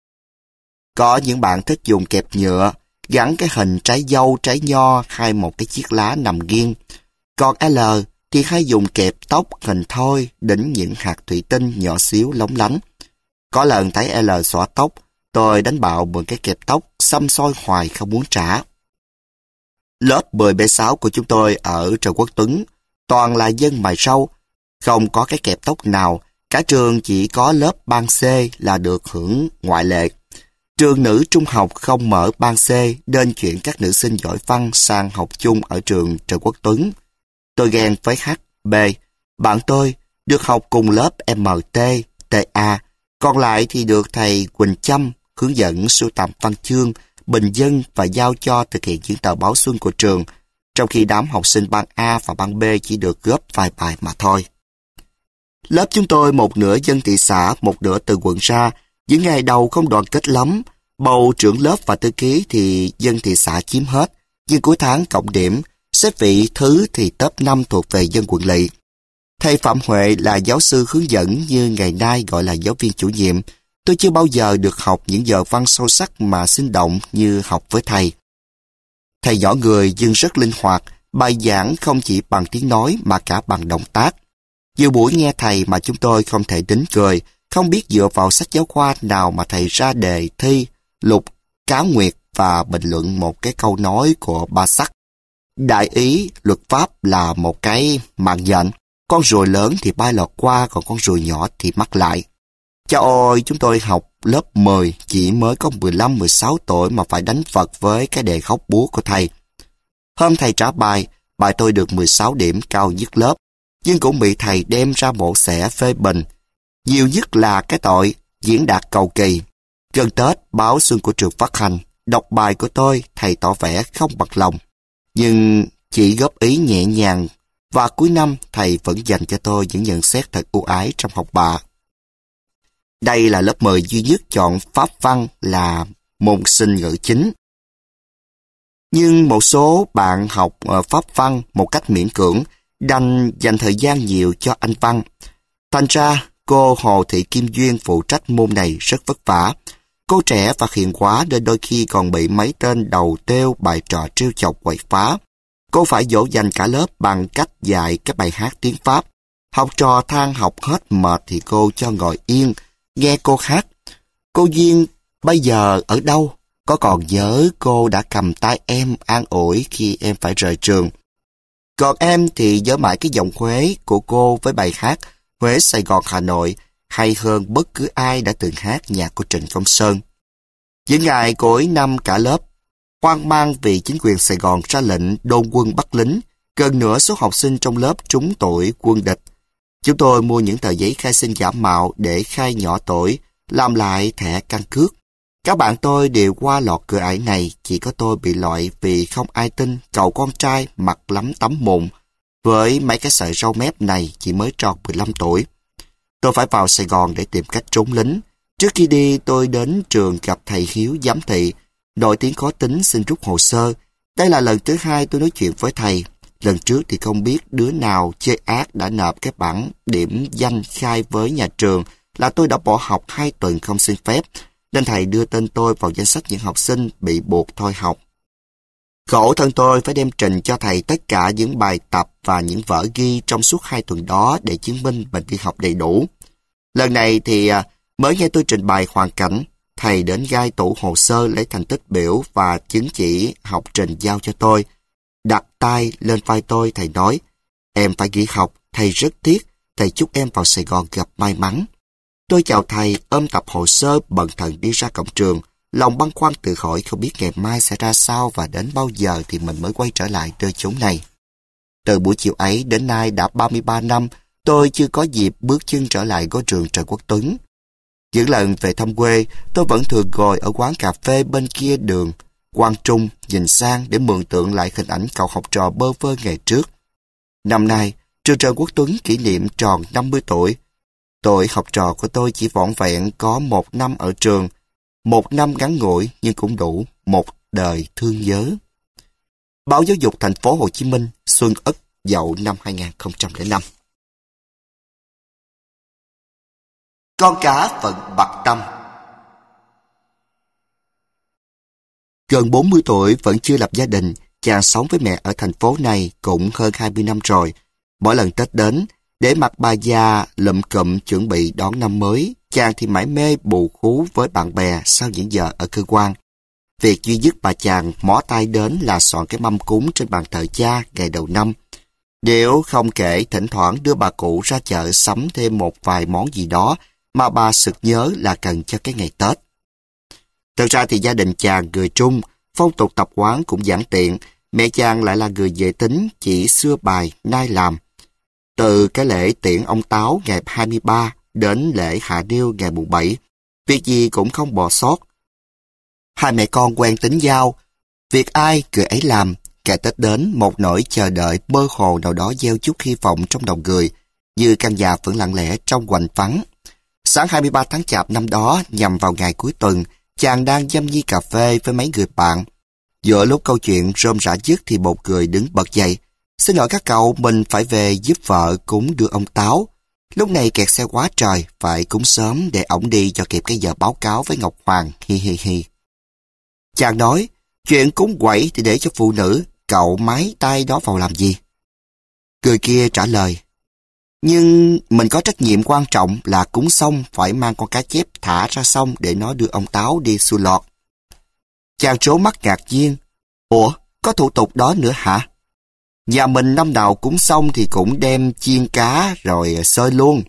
Có những bạn thích dùng kẹp nhựa, gắn cái hình trái dâu, trái nho hay một cái chiếc lá nằm nghiêng. Còn L thì hay dùng kẹp tóc hình thoi đính những hạt thủy tinh nhỏ xíu lóng lánh. Có lần thấy L xõa tóc, tôi đánh bạo mượn cái kẹp tóc, xăm soi hoài không muốn trả. Lớp mười B sáu của chúng tôi ở Trần Quốc Tuấn toàn là dân mài râu, không có cái kẹp tóc nào, cả trường chỉ có lớp ban C là được hưởng ngoại lệ. Trường nữ trung học không mở ban C, nên chuyển các nữ sinh giỏi văn sang học chung ở trường Trần Quốc Tuấn. Tôi ghen với H, B, bạn tôi được học cùng lớp M T, T A, còn lại thì được thầy Quỳnh Châm hướng dẫn sưu tầm văn chương, bình dân và giao cho thực hiện những tờ báo xuân của trường, trong khi đám học sinh ban A và ban B chỉ được góp vài bài mà thôi. Lớp chúng tôi một nửa dân thị xã, một nửa từ quận ra. Những ngày đầu không đoàn kết lắm, bầu trưởng lớp và thư ký thì dân thị xã chiếm hết, nhưng cuối tháng cộng điểm, xếp vị thứ thì top năm thuộc về dân quận lỵ. Thầy Phạm Huệ là giáo sư hướng dẫn như ngày nay gọi là giáo viên chủ nhiệm. Tôi chưa bao giờ được học những giờ văn sâu sắc mà sinh động như học với thầy. Thầy nhỏ người nhưng rất linh hoạt, bài giảng không chỉ bằng tiếng nói mà cả bằng động tác. Nhiều buổi nghe thầy mà chúng tôi không thể nín cười, không biết dựa vào sách giáo khoa nào mà thầy ra đề thi, lục, cáo nguyệt và bình luận một cái câu nói của Ba Sắc. Đại ý luật pháp là một cái mạng nhện, con ruồi lớn thì bay lọt qua, còn con ruồi nhỏ thì mắc lại. Chao ôi, chúng tôi học lớp mười, chỉ mới có mười lăm mười sáu tuổi mà phải đánh vật với cái đề khóc búa của thầy. Hôm thầy trả bài, bài tôi được mười sáu điểm, cao nhất lớp, nhưng cũng bị thầy đem ra mổ xẻ phê bình. Nhiều nhất là cái tội diễn đạt cầu kỳ. Gần Tết, báo xuân của trường phát hành, đọc bài của tôi, thầy tỏ vẻ không bằng lòng, nhưng chỉ góp ý nhẹ nhàng, và cuối năm thầy vẫn dành cho tôi những nhận xét thật ưu ái trong học bạ. Đây là lớp mười duy nhất chọn Pháp văn là môn sinh ngữ chính. Nhưng một số bạn học Pháp văn một cách miễn cưỡng, đành dành thời gian nhiều cho Anh văn. Thành ra, cô Hồ Thị Kim Duyên phụ trách môn này rất vất vả. Cô trẻ và hiền quá nên đôi khi còn bị mấy tên đầu têu bài trò trêu chọc quậy phá. Cô phải dỗ dành cả lớp bằng cách dạy các bài hát tiếng Pháp. Học trò than học hết mệt thì cô cho ngồi yên, nghe cô hát. Cô Duyên bây giờ ở đâu? Có còn nhớ cô đã cầm tay em an ủi khi em phải rời trường. Còn em thì nhớ mãi cái giọng Huế của cô với bài hát Huế Sài Gòn Hà Nội hay hơn bất cứ ai đã từng hát nhạc của Trịnh Công Sơn. Những ngày cuối năm cả lớp hoang mang vì chính quyền Sài Gòn ra lệnh đôn quân bắt lính, gần nửa số học sinh trong lớp trúng tuổi quân địch. Chúng tôi mua những tờ giấy khai sinh giả mạo để khai nhỏ tuổi, làm lại thẻ căn cước. Các bạn tôi đều qua lọt cửa ải này, chỉ có tôi bị loại vì không ai tin cậu con trai mặt lắm tấm mụn với mấy cái sợi râu mép này chỉ mới tròn mười lăm tuổi. Tôi phải vào Sài Gòn để tìm cách trốn lính. Trước khi đi, tôi đến trường gặp thầy Hiếu giám thị, nổi tiếng khó tính xin rút hồ sơ. Đây là lần thứ hai tôi nói chuyện với thầy. Lần trước thì không biết đứa nào chơi ác đã nộp cái bản điểm danh khai với nhà trường là tôi đã bỏ học hai tuần không xin phép, nên thầy đưa tên tôi vào danh sách những học sinh bị buộc thôi học. Khổ thân tôi phải đem trình cho thầy tất cả những bài tập và những vở ghi trong suốt hai tuần đó để chứng minh mình đi học đầy đủ. Lần này thì mới nghe tôi trình bày hoàn cảnh, thầy đến gai tủ hồ sơ lấy thành tích biểu và chứng chỉ học trình giao cho tôi. Đặt tay lên vai tôi, thầy nói, em phải nghỉ học, thầy rất tiếc, thầy chúc em vào Sài Gòn gặp may mắn. Tôi chào thầy, ôm tập hồ sơ bần thần đi ra cổng trường, lòng băn khoăn tự hỏi không biết ngày mai sẽ ra sao và đến bao giờ thì mình mới quay trở lại nơi chốn này. Từ buổi chiều ấy đến nay đã ba mươi ba năm, tôi chưa có dịp bước chân trở lại ngôi trường Trần Quốc Tuấn. Những lần về thăm quê, tôi vẫn thường ngồi ở quán cà phê bên kia đường Quang Trung nhìn sang để mường tượng lại hình ảnh cậu học trò bơ vơ ngày trước. Năm nay, trường Trần Quốc Tuấn kỷ niệm tròn năm mươi tuổi. Tuổi học trò của tôi chỉ vỏn vẹn có một năm ở trường, một năm ngắn ngủi nhưng cũng đủ một đời thương nhớ. Báo Giáo dục Thành phố Hồ Chí Minh, Xuân Ất Dậu năm hai nghìn không trăm lẻ năm. Con cá phận bặt tâm. Gần bốn mươi tuổi vẫn chưa lập gia đình, chàng sống với mẹ ở thành phố này cũng hơn hai mươi năm rồi. Mỗi lần Tết đến, để mặc bà già lụm cụm chuẩn bị đón năm mới, chàng thì mải mê bù khú với bạn bè sau những giờ ở cơ quan. Việc duy nhất bà chàng mó tay đến là soạn cái mâm cúng trên bàn thờ cha ngày đầu năm. Nếu không kể thỉnh thoảng đưa bà cụ ra chợ sắm thêm một vài món gì đó mà bà sực nhớ là cần cho cái ngày Tết. Thật ra thì gia đình chàng người Trung, phong tục tập quán cũng giản tiện, mẹ chàng lại là người dễ tính, chỉ xưa bài, nay làm. Từ cái lễ tiễn ông Táo ngày hai mươi ba đến lễ hạ niêu ngày mùng bảy, việc gì cũng không bỏ sót. Hai mẹ con quen tính giao, việc ai người ấy làm, kể Tết đến một nỗi chờ đợi mơ hồ nào đó gieo chút hy vọng trong lòng người, như căn nhà vẫn lặng lẽ trong hoành vắng. Sáng hai mươi ba tháng Chạp năm đó, nhằm vào ngày cuối tuần, chàng đang dăm ly cà phê với mấy người bạn. Giữa lúc câu chuyện rôm rả dứt thì một người đứng bật dậy. Xin lỗi các cậu, mình phải về giúp vợ cúng đưa ông Táo. Lúc này kẹt xe quá trời, phải cúng sớm để ổng đi cho kịp cái giờ báo cáo với Ngọc Hoàng, hi hi hi. Chàng nói, chuyện cúng quẩy thì để cho phụ nữ, cậu mái tay đó vào làm gì? Người kia trả lời, nhưng mình có trách nhiệm quan trọng là cúng xong phải mang con cá chép thả ra sông để nó đưa ông Táo đi xuôi lọt. Chàng trố mắt ngạc nhiên, ủa, có thủ tục đó nữa hả? Nhà mình năm nào cúng xong thì cũng đem chiên cá rồi xơi luôn.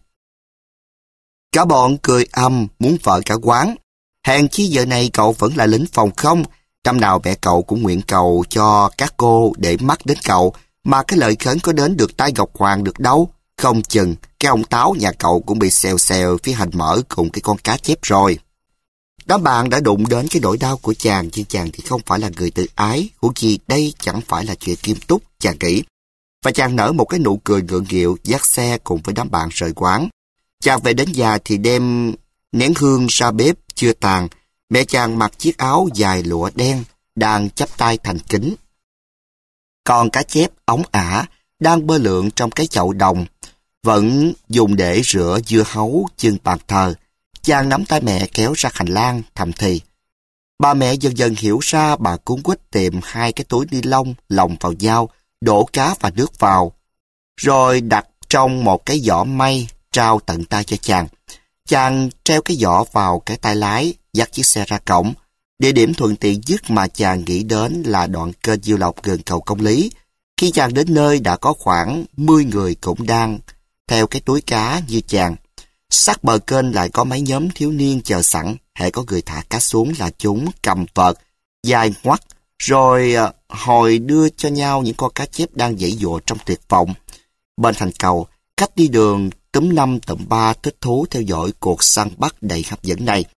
Cả bọn cười âm muốn vợ cả quán. Hèn chi giờ này cậu vẫn là lính phòng không, năm nào mẹ cậu cũng nguyện cầu cho các cô để mắt đến cậu, mà cái lời khấn có đến được tay Ngọc Hoàng được đâu. Không chừng cái ông Táo nhà cậu cũng bị xèo xèo phía hành mỡ cùng cái con cá chép rồi. Đám bạn đã đụng đến cái nỗi đau của chàng, nhưng chàng thì không phải là người tự ái, huống chi đây chẳng phải là chuyện nghiêm túc, chàng nghĩ. Và chàng nở một cái nụ cười gượng gịu, dắt xe cùng với đám bạn rời quán. Chàng về đến nhà thì đem nén hương ra bếp chưa tàn. Mẹ chàng mặc chiếc áo dài lụa đen, đang chắp tay thành kính. Còn cá chép ống ả đang bơi lượn trong cái chậu đồng, vẫn dùng để rửa dưa hấu trên bàn thờ. Chàng nắm tay mẹ kéo ra hành lang thầm thì. Bà mẹ dần dần hiểu ra, bà cuống quýt tìm hai cái túi ni lông lồng vào dao, đổ cá và nước vào, rồi đặt trong một cái giỏ may trao tận tay cho chàng. Chàng treo cái giỏ vào cái tay lái, dắt chiếc xe ra cổng. Địa điểm thuận tiện nhất mà chàng nghĩ đến là đoạn kênh Diêu Lộc gần cầu Công Lý. Khi chàng đến nơi đã có khoảng mười người cũng đang theo cái túi cá như chàng. Sát bờ kênh lại có mấy nhóm thiếu niên chờ sẵn, hễ có người thả cá xuống là chúng cầm vợt dài ngoắt, rồi hồi đưa cho nhau những con cá chép đang giãy giụa trong tuyệt vọng. Bên thành cầu, khách đi đường túm năm tụm ba thích thú theo dõi cuộc săn bắt đầy hấp dẫn này.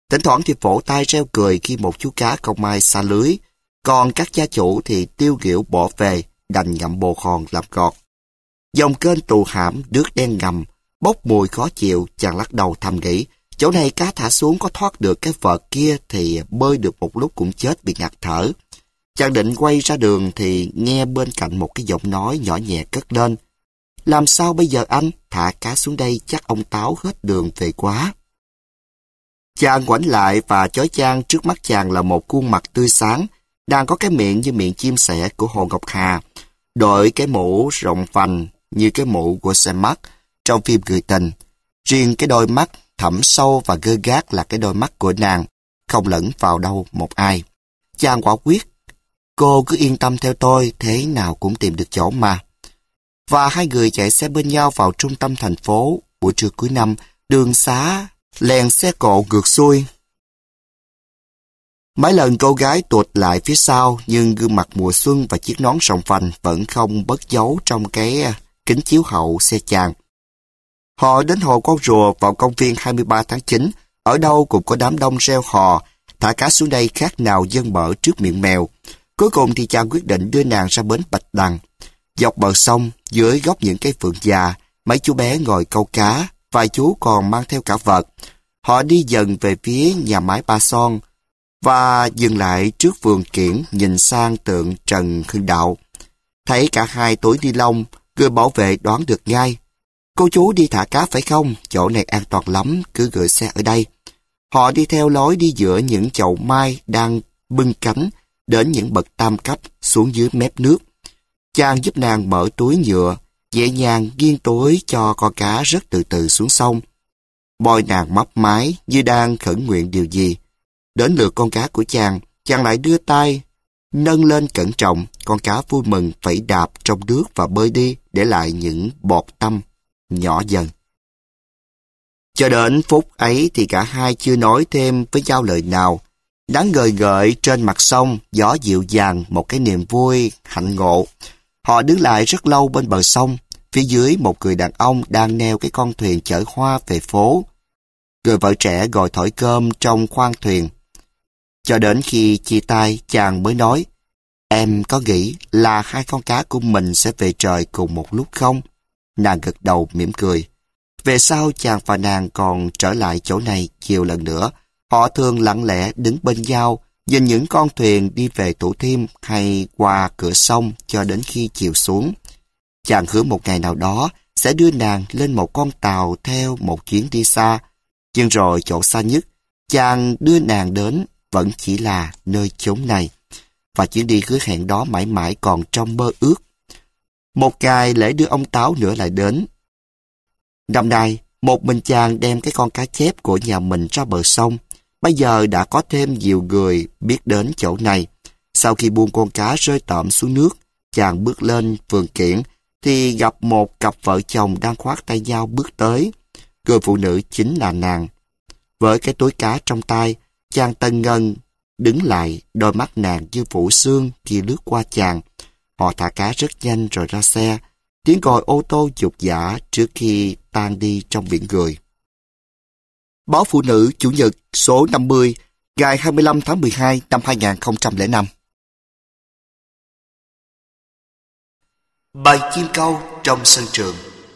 Thỉnh thoảng thì vỗ tay reo cười khi một chú cá không may xa lưới, còn các gia chủ thì tiêu nghỉu bỏ về, đành ngậm bồ hòn làm ngọt. Dòng kênh tù hãm, nước đen ngầm, bốc mùi khó chịu, chàng lắc đầu thầm nghĩ, chỗ này cá thả xuống có thoát được cái vợt kia thì bơi được một lúc cũng chết vì ngạt thở. Chàng định quay ra đường thì nghe bên cạnh một cái giọng nói nhỏ nhẹ cất lên. Làm sao bây giờ anh? Thả cá xuống đây chắc ông Táo hết đường về quá. Chàng ngoảnh lại và chói chang trước mắt chàng là một khuôn mặt tươi sáng, đang có cái miệng như miệng chim sẻ của Hồ Ngọc Hà, đội cái mũ rộng vành như cái mũ của Sam Mark trong phim Người Tình. Riêng cái đôi mắt thẳm sâu và gơ gác là cái đôi mắt của nàng, không lẫn vào đâu một ai. Chàng quả quyết, cô cứ yên tâm theo tôi, thế nào cũng tìm được chỗ mà. Và hai người chạy xe bên nhau vào trung tâm thành phố. Buổi trưa cuối năm, đường xá lèn xe cộ ngược xuôi. Mấy lần cô gái tuột lại phía sau, nhưng gương mặt mùa xuân và chiếc nón rộng vành vẫn không bớt giấu trong cái kính chiếu hậu xe chàng. Họ đến hồ con rùa vào công viên hai mươi ba tháng chín, ở đâu cũng có đám đông reo hò, thả cá xuống đây khác nào dân mở trước miệng mèo. Cuối cùng thì chàng quyết định đưa nàng ra bến Bạch Đằng. Dọc bờ sông, dưới gốc những cây phượng già, mấy chú bé ngồi câu cá, vài chú còn mang theo cả vợt. Họ đi dần về phía nhà máy Ba Son và dừng lại trước vườn kiển nhìn sang tượng Trần Hưng Đạo. Thấy cả hai túi ni lông, người bảo vệ đoán được ngay. Cô chú đi thả cá phải không? Chỗ này an toàn lắm, cứ gửi xe ở đây. Họ đi theo lối đi giữa những chậu mai đang bưng cánh đến những bậc tam cấp xuống dưới mép nước. Chàng giúp nàng mở túi nhựa, nhẹ nhàng nghiêng túi cho con cá rất từ từ xuống sông. Môi nàng mấp máy như đang khẩn nguyện điều gì. Đến lượt con cá của chàng, chàng lại đưa tay, nâng lên cẩn trọng, con cá vui mừng phẩy đạp trong nước và bơi đi, để lại những bọt tăm nhỏ dần. Cho đến phút ấy thì cả hai chưa nói thêm với nhau lời nào. Nắng ngời ngợi trên mặt sông, gió dịu dàng, một cái niềm vui, hạnh ngộ. Họ đứng lại rất lâu bên bờ sông, phía dưới một người đàn ông đang neo cái con thuyền chở hoa về phố. Người vợ trẻ ngồi thổi cơm trong khoang thuyền. Cho đến khi chia tay, chàng mới nói, em có nghĩ là hai con cá của mình sẽ về trời cùng một lúc không? Nàng gật đầu mỉm cười. Về sau chàng và nàng còn trở lại chỗ này chiều lần nữa. Họ thường lặng lẽ đứng bên nhau, nhìn những con thuyền đi về Thủ Thiêm hay qua cửa sông cho đến khi chiều xuống. Chàng hứa một ngày nào đó sẽ đưa nàng lên một con tàu theo một chuyến đi xa. Nhưng rồi chỗ xa nhất, chàng đưa nàng đến vẫn chỉ là nơi chốn này. Và chuyến đi hứa hẹn đó mãi mãi còn trong mơ ước. Một ngày lễ đưa ông Táo nữa lại đến. Năm nay, một mình chàng đem cái con cá chép của nhà mình ra bờ sông. Bây giờ đã có thêm nhiều người biết đến chỗ này. Sau khi buông con cá rơi tợm xuống nước, chàng bước lên vườn kiển, thì gặp một cặp vợ chồng đang khoác tay nhau bước tới. Người phụ nữ chính là nàng. Với cái túi cá trong tay, chàng Tân Ngân đứng lại, đôi mắt nàng như phủ sương khi lướt qua chàng. Họ thả cá rất nhanh rồi ra xe. Tiếng còi ô tô dục dã trước khi tan đi trong biển người. Báo Phụ Nữ Chủ nhật số năm mươi, ngày hai mươi lăm tháng mười hai năm hai nghìn không trăm lẻ năm. Bài chim câu trong sân trường.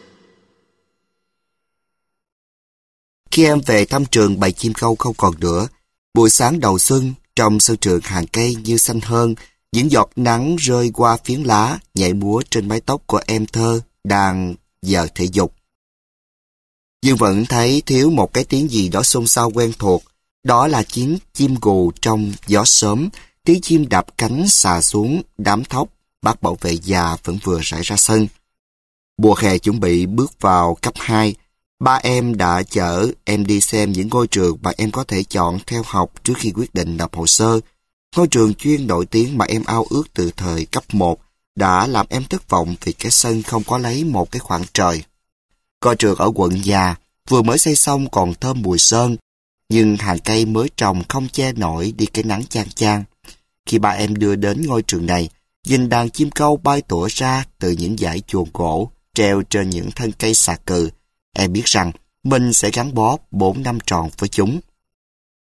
Khi em về thăm trường, bầy chim câu không còn nữa. Buổi sáng đầu xuân, trong sân trường hàng cây như xanh hơn, những giọt nắng rơi qua phiến lá, nhảy múa trên mái tóc của em thơ đang giờ thể dục. Nhưng vẫn thấy thiếu một cái tiếng gì đó xôn xao quen thuộc. Đó là tiếng chim gù trong gió sớm, tiếng chim đạp cánh xà xuống đám thóc. Bác bảo vệ già vẫn vừa rải ra sân. Mùa hè chuẩn bị bước vào cấp hai. Ba em đã chở em đi xem những ngôi trường mà em có thể chọn theo học trước khi quyết định nộp hồ sơ. Ngôi trường chuyên nổi tiếng mà em ao ước từ thời cấp một đã làm em thất vọng vì cái sân không có lấy một cái khoảng trời. Ngôi trường ở quận già, vừa mới xây xong còn thơm mùi sơn, nhưng hàng cây mới trồng không che nổi đi cái nắng chang chang. Khi ba em đưa đến ngôi trường này, nhìn đàn chim câu bay tủa ra từ những dải chuồng gỗ treo trên những thân cây xà cừ, em biết rằng mình sẽ gắn bó bốn năm tròn với chúng.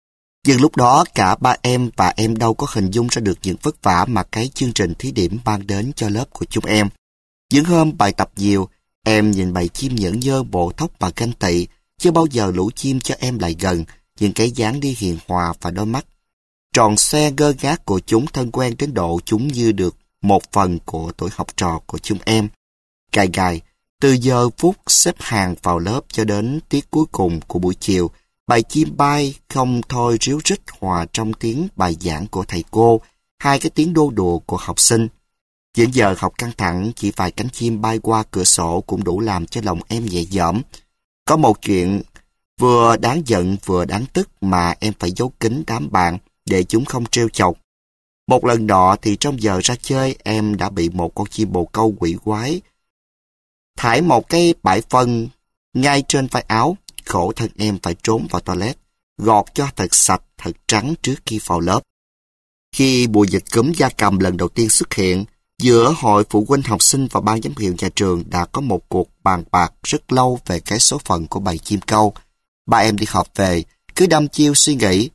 Nhưng lúc đó cả ba em và em đâu có hình dung ra được những vất vả mà cái chương trình thí điểm mang đến cho lớp của chúng em. Những hôm bài tập nhiều, em nhìn bầy chim nhởn nhơ bộ tóc mà ganh tị, chưa bao giờ lũ chim cho em lại gần, những cái dáng đi hiền hòa và đôi mắt tròn xoe gơ gác của chúng thân quen đến độ chúng như được một phần của tuổi học trò của chúng em. Gài gài, từ giờ phút xếp hàng vào lớp cho đến tiết cuối cùng của buổi chiều, bầy chim bay không thôi ríu rít hòa trong tiếng bài giảng của thầy cô, hai cái tiếng đô đùa của học sinh. Những giờ học căng thẳng, chỉ vài cánh chim bay qua cửa sổ cũng đủ làm cho lòng em nhẹ nhõm. Có một chuyện vừa đáng giận vừa đáng tức mà em phải giấu kín đám bạn để chúng không trêu chọc. Một lần nọ thì trong giờ ra chơi, em đã bị một con chim bồ câu quỷ quái thải một cái bãi phân ngay trên vai áo. Khổ thân em phải trốn vào toilet, gọt cho thật sạch, thật trắng trước khi vào lớp. Khi mùa dịch cúm gia cầm lần đầu tiên xuất hiện, giữa hội phụ huynh học sinh và ban giám hiệu nhà trường đã có một cuộc bàn bạc rất lâu về cái số phận của bầy chim câu. Ba em đi họp về, cứ đăm chiêu suy nghĩ.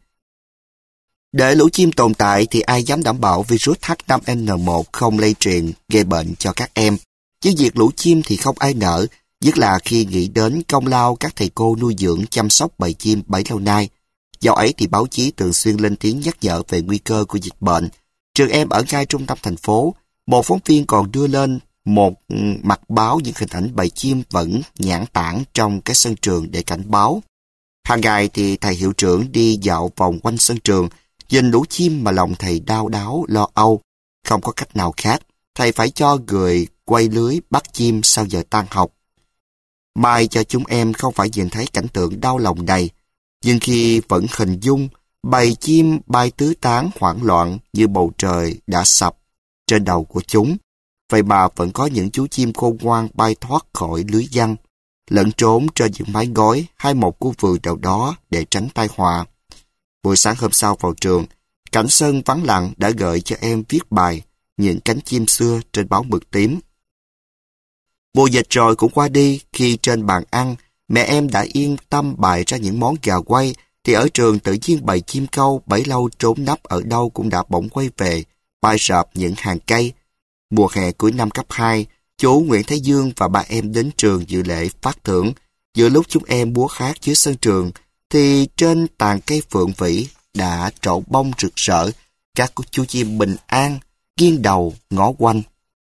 Để lũ chim tồn tại thì ai dám đảm bảo virus H năm N một không lây truyền gây bệnh cho các em. Chứ diệt lũ chim thì không ai nỡ, nhất là khi nghĩ đến công lao các thầy cô nuôi dưỡng chăm sóc bầy chim bấy lâu nay. Do ấy thì báo chí thường xuyên lên tiếng nhắc nhở về nguy cơ của dịch bệnh. Trường em ở ngay trung tâm thành phố, một phóng viên còn đưa lên một mặt báo những hình ảnh bầy chim vẫn nhãn tản trong cái sân trường để cảnh báo. Hàng ngày thì thầy hiệu trưởng đi dạo vòng quanh sân trường, nhìn lũ chim mà lòng thầy đau đáu, lo âu. Không có cách nào khác, thầy phải cho người quay lưới bắt chim sau giờ tan học. May cho chúng em không phải nhìn thấy cảnh tượng đau lòng này, nhưng khi vẫn hình dung bầy chim bay tứ tán hoảng loạn như bầu trời đã sập trên đầu của chúng, vậy mà vẫn có những chú chim khôn ngoan bay thoát khỏi lưới giăng, lẫn trốn trên những mái ngói hay một khu vườn nào đó để tránh tai họa. Buổi sáng hôm sau vào trường, cảnh sân vắng lặng đã gợi cho em viết bài Những cánh chim xưa trên báo mực tím. Mùa dịch rồi cũng qua đi, khi trên bàn ăn, mẹ em đã yên tâm bày ra những món gà quay, thì ở trường tự nhiên bầy chim câu bấy lâu trốn nấp ở đâu cũng đã bỗng quay về, bay rợp những hàng cây. Mùa hè cuối năm cấp hai, chú Nguyễn Thái Dương và ba em đến trường dự lễ phát thưởng. Giữa lúc chúng em múa hát dưới sân trường, thì trên tàn cây phượng vĩ đã trổ bông rực rỡ, các chú chim bình an, nghiêng đầu, ngó quanh.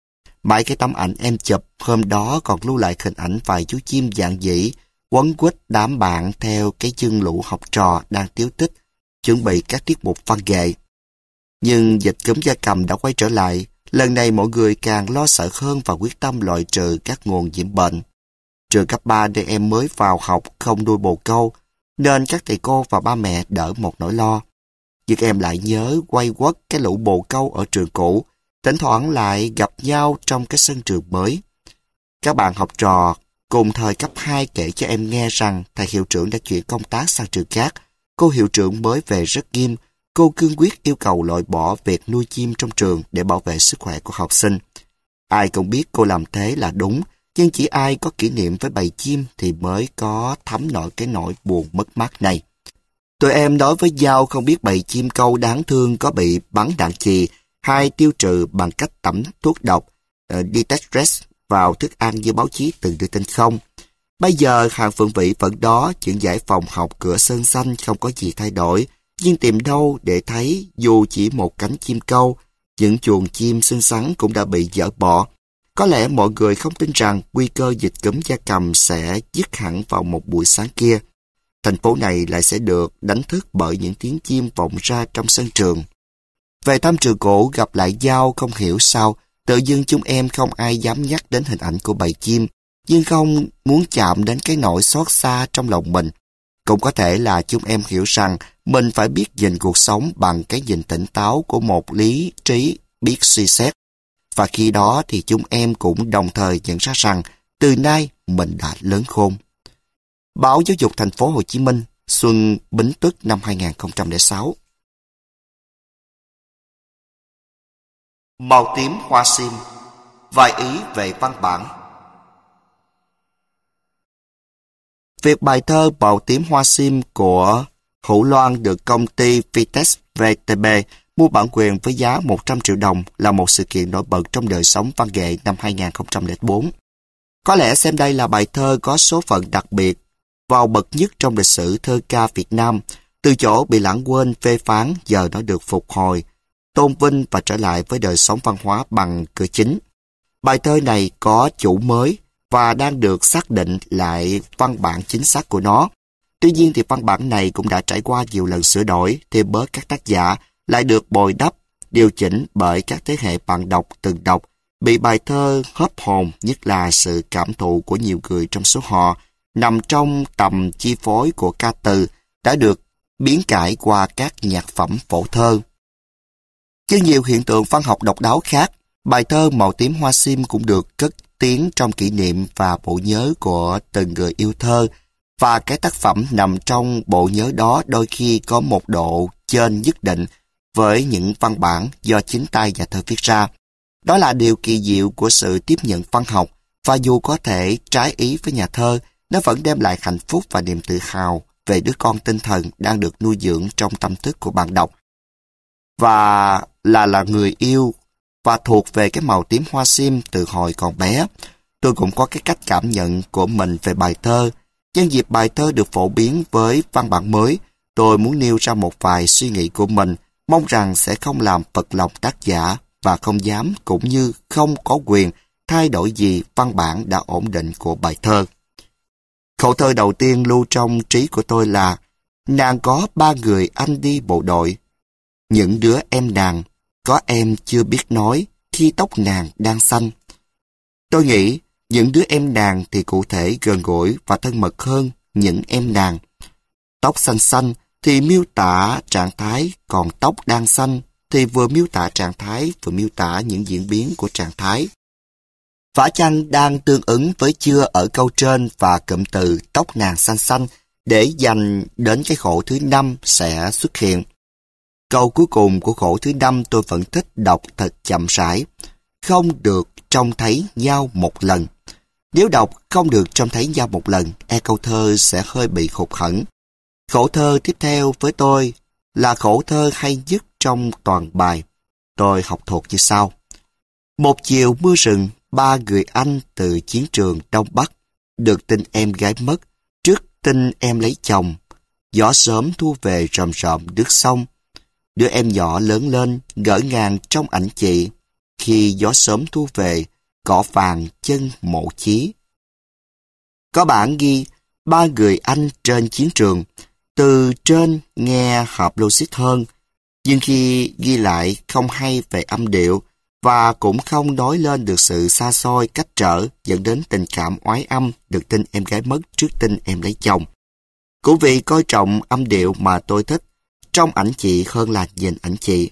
Mãi cái tấm ảnh em chụp hôm đó còn lưu lại hình ảnh vài chú chim dạn dĩ, quấn quýt đám bạn theo cái chân lũ học trò đang tiếu tích, chuẩn bị các tiết mục văn nghệ. Nhưng dịch cúm gia cầm đã quay trở lại, lần này mọi người càng lo sợ hơn và quyết tâm loại trừ các nguồn nhiễm bệnh. Trường cấp ba để em mới vào học không nuôi bồ câu, nên các thầy cô và ba mẹ đỡ một nỗi lo. Nhưng em lại nhớ quay quất cái lũ bồ câu ở trường cũ, thỉnh thoảng lại gặp nhau trong cái sân trường mới. Các bạn học trò cùng thời cấp hai kể cho em nghe rằng thầy hiệu trưởng đã chuyển công tác sang trường khác. Cô hiệu trưởng mới về rất nghiêm, cô cương quyết yêu cầu loại bỏ việc nuôi chim trong trường để bảo vệ sức khỏe của học sinh. Ai cũng biết cô làm thế là đúng, nhưng chỉ ai có kỷ niệm với bầy chim thì mới có thấm nổi cái nỗi buồn mất mát này. Tụi em nói với nhau không biết bầy chim câu đáng thương có bị bắn đạn chì hay tiêu trừ bằng cách tẩm thuốc độc uh, Ditexres vào thức ăn như báo chí từng đưa tin không. Bây giờ hàng Phượng Vĩ vẫn đó, chuyện giải phòng học cửa sơn xanh không có gì thay đổi, nhưng tìm đâu để thấy dù chỉ một cánh chim câu, những chuồng chim xinh xắn cũng đã bị dỡ bỏ. Có lẽ mọi người không tin rằng nguy cơ dịch cúm gia cầm sẽ dứt hẳn vào một buổi sáng kia. Thành phố này lại sẽ được đánh thức bởi những tiếng chim vọng ra trong sân trường. Về thăm trường cũ gặp lại nhau không hiểu sao, tự dưng chúng em không ai dám nhắc đến hình ảnh của bầy chim, nhưng không muốn chạm đến cái nỗi xót xa trong lòng mình. Cũng có thể là chúng em hiểu rằng mình phải biết nhìn cuộc sống bằng cái nhìn tỉnh táo của một lý trí biết suy xét. Và khi đó thì chúng em cũng đồng thời nhận ra rằng từ nay mình đã lớn khôn. Báo Giáo dục Thành phố Hồ Chí Minh, Xuân Bính Tuất năm hai nghìn không trăm lẻ sáu. Màu tím hoa sim, vài ý về văn bản. Việc bài thơ Màu tím hoa sim của Hữu Loan được công ty Vitex vê tê bê mua bản quyền với giá một trăm triệu đồng là một sự kiện nổi bật trong đời sống văn nghệ năm hai nghìn không trăm lẻ bốn. Có lẽ xem đây là bài thơ có số phận đặc biệt, vào bậc nhất trong lịch sử thơ ca Việt Nam, từ chỗ bị lãng quên phê phán giờ nó được phục hồi, tôn vinh và trở lại với đời sống văn hóa bằng cửa chính. Bài thơ này có chủ mới và đang được xác định lại văn bản chính xác của nó. Tuy nhiên thì văn bản này cũng đã trải qua nhiều lần sửa đổi, thêm bớt các tác giả, lại được bồi đắp, điều chỉnh bởi các thế hệ bạn đọc từng đọc, bị bài thơ hớp hồn, nhất là sự cảm thụ của nhiều người trong số họ, nằm trong tầm chi phối của ca từ, đã được biến cải qua các nhạc phẩm phổ thơ. Chứ nhiều hiện tượng văn học độc đáo khác, bài thơ Màu tím hoa sim cũng được cất tiếng trong kỷ niệm và bộ nhớ của từng người yêu thơ, và cái tác phẩm nằm trong bộ nhớ đó đôi khi có một độ trên nhất định với những văn bản do chính tay nhà thơ viết ra. Đó là điều kỳ diệu của sự tiếp nhận văn học, và dù có thể trái ý với nhà thơ, nó vẫn đem lại hạnh phúc và niềm tự hào về đứa con tinh thần đang được nuôi dưỡng trong tâm thức của bạn đọc. Và là là người yêu và thuộc về cái màu tím hoa sim từ hồi còn bé. Tôi cũng có cái cách cảm nhận của mình về bài thơ. Nhân dịp bài thơ được phổ biến với văn bản mới, tôi muốn nêu ra một vài suy nghĩ của mình, mong rằng sẽ không làm phật lòng tác giả và không dám cũng như không có quyền thay đổi gì văn bản đã ổn định của bài thơ. Khẩu thơ đầu tiên lưu trong trí của tôi là: nàng có ba người anh đi bộ đội, những đứa em nàng, có em chưa biết nói khi tóc nàng đang xanh. Tôi nghĩ những đứa em nàng thì cụ thể gần gũi và thân mật hơn những em nàng. Tóc xanh xanh thì miêu tả trạng thái, còn tóc đang xanh thì vừa miêu tả trạng thái vừa miêu tả những diễn biến của trạng thái. Vả chăng đang tương ứng với chưa ở câu trên và cụm từ tóc nàng xanh xanh để dành đến cái khổ thứ năm sẽ xuất hiện. Câu cuối cùng của khổ thứ năm tôi vẫn thích đọc thật chậm rãi. Không được trông thấy nhau một lần. Nếu đọc không được trông thấy nhau một lần, e câu thơ sẽ hơi bị hụt hẫng. Khổ thơ tiếp theo với tôi là khổ thơ hay nhất trong toàn bài. Tôi học thuộc như sau. Một chiều mưa rừng, ba người anh từ chiến trường Đông Bắc, được tin em gái mất, trước tin em lấy chồng. Gió sớm thu về ròm ròm nước sông. Đứa em nhỏ lớn lên, ngỡ ngàng trong ảnh chị. Khi gió sớm thu về, cỏ vàng chân mộ chí. Có bản ghi ba người anh trên chiến trường. Từ trên nghe hợp logic hơn, nhưng khi ghi lại không hay về âm điệu và cũng không nói lên được sự xa xôi cách trở dẫn đến tình cảm oái âm được tin em gái mất trước tin em lấy chồng. Cũng vì coi trọng âm điệu mà tôi thích trong ảnh chị hơn là nhìn ảnh chị.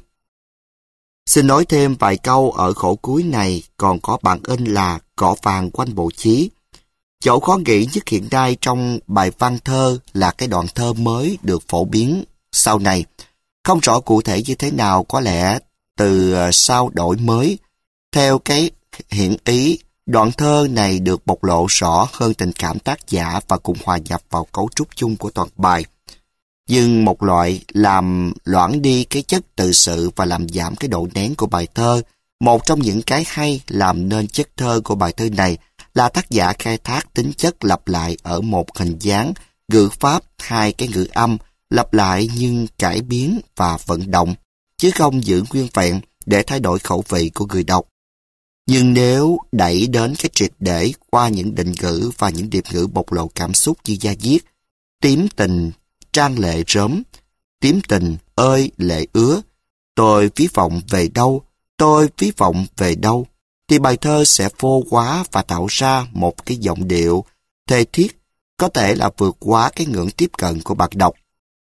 Xin nói thêm vài câu ở khổ cuối này còn có bản in là cỏ vàng quanh bộ chí. Chỗ khó nghĩ nhất hiện nay trong bài văn thơ là cái đoạn thơ mới được phổ biến sau này. Không rõ cụ thể như thế nào, có lẽ từ sau đổi mới. Theo cái hiển ý, đoạn thơ này được bộc lộ rõ hơn tình cảm tác giả và cùng hòa nhập vào cấu trúc chung của toàn bài. Nhưng một loại làm loãng đi cái chất tự sự và làm giảm cái độ nén của bài thơ. Một trong những cái hay làm nên chất thơ của bài thơ này là tác giả khai thác tính chất lặp lại ở một hình dáng, ngữ pháp, hai cái ngữ âm, lặp lại nhưng cải biến và vận động, chứ không giữ nguyên vẹn để thay đổi khẩu vị của người đọc. Nhưng nếu đẩy đến cái triệt để qua những định ngữ và những điệp ngữ bộc lộ cảm xúc như da diết, tím tình, trang lệ rớm, tím tình ơi lệ ứa, tôi ví vọng về đâu, tôi ví vọng về đâu, thì bài thơ sẽ phô quá và tạo ra một cái giọng điệu thê thiết, có thể là vượt quá cái ngưỡng tiếp cận của bạn đọc.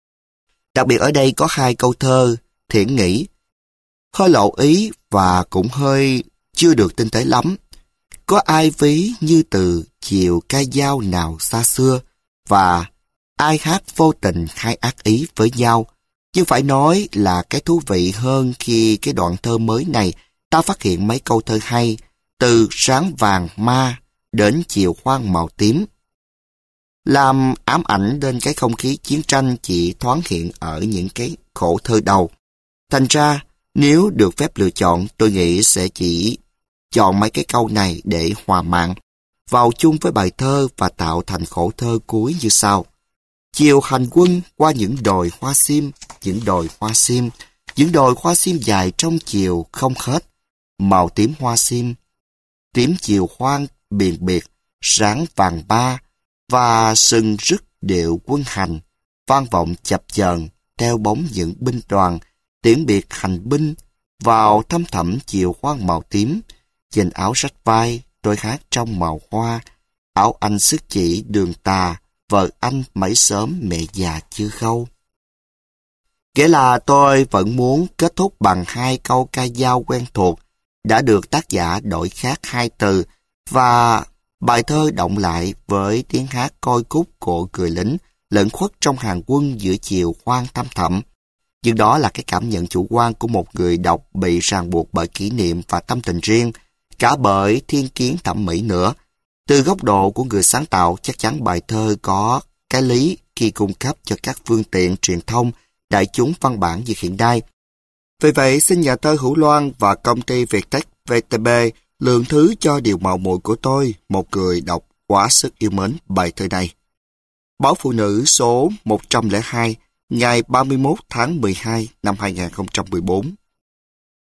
Đặc biệt ở đây có hai câu thơ thiển nghĩ, hơi lộ ý và cũng hơi chưa được tinh tế lắm. Có ai ví như từ chiều ca dao nào xa xưa, và ai hát vô tình hai ác ý với nhau. Nhưng phải nói là cái thú vị hơn khi cái đoạn thơ mới này ta phát hiện mấy câu thơ hay, từ sáng vàng ma đến chiều hoang màu tím. làm ám ảnh lên cái không khí chiến tranh chỉ thoáng hiện ở những cái khổ thơ đầu. Thành ra, nếu được phép lựa chọn, tôi nghĩ sẽ chỉ chọn mấy cái câu này để hòa mạng vào chung với bài thơ và tạo thành khổ thơ cuối như sau. Chiều hành quân qua những đồi hoa sim, những đồi hoa sim, những đồi hoa sim dài trong chiều không hết, màu tím hoa sim, tím chiều hoang biền biệt, sáng vàng ba, và sừng rứt điệu quân hành, vang vọng chập chờn theo bóng những binh đoàn, tiễn biệt hành binh, vào thăm thẳm chiều hoang màu tím, dành áo rách vai, tôi hát trong màu hoa, áo anh sức chỉ đường tà, vợ anh mấy sớm mẹ già chưa khâu. Nghĩa là tôi vẫn muốn kết thúc bằng hai câu ca dao quen thuộc, đã được tác giả đổi khác hai từ, và bài thơ động lại với tiếng hát côi cút của người lính lẫn khuất trong hàng quân giữa chiều hoang thăm thẳm. Nhưng đó là cái cảm nhận chủ quan của một người đọc bị ràng buộc bởi kỷ niệm và tâm tình riêng, cả bởi thiên kiến thẩm mỹ nữa. Từ góc độ của người sáng tạo, chắc chắn bài thơ có cái lý khi cung cấp cho các phương tiện truyền thông đại chúng văn bản Việt hiện nay. Vì vậy, xin nhà thơ Hữu Loan và công ty Vietech vê tê bê lượng thứ cho điều mạo muội của tôi, một người đọc quá sức yêu mến bài thơ này. Báo Phụ Nữ số một trăm lẻ hai, ngày ba mươi mốt tháng mười hai năm hai nghìn không trăm mười bốn.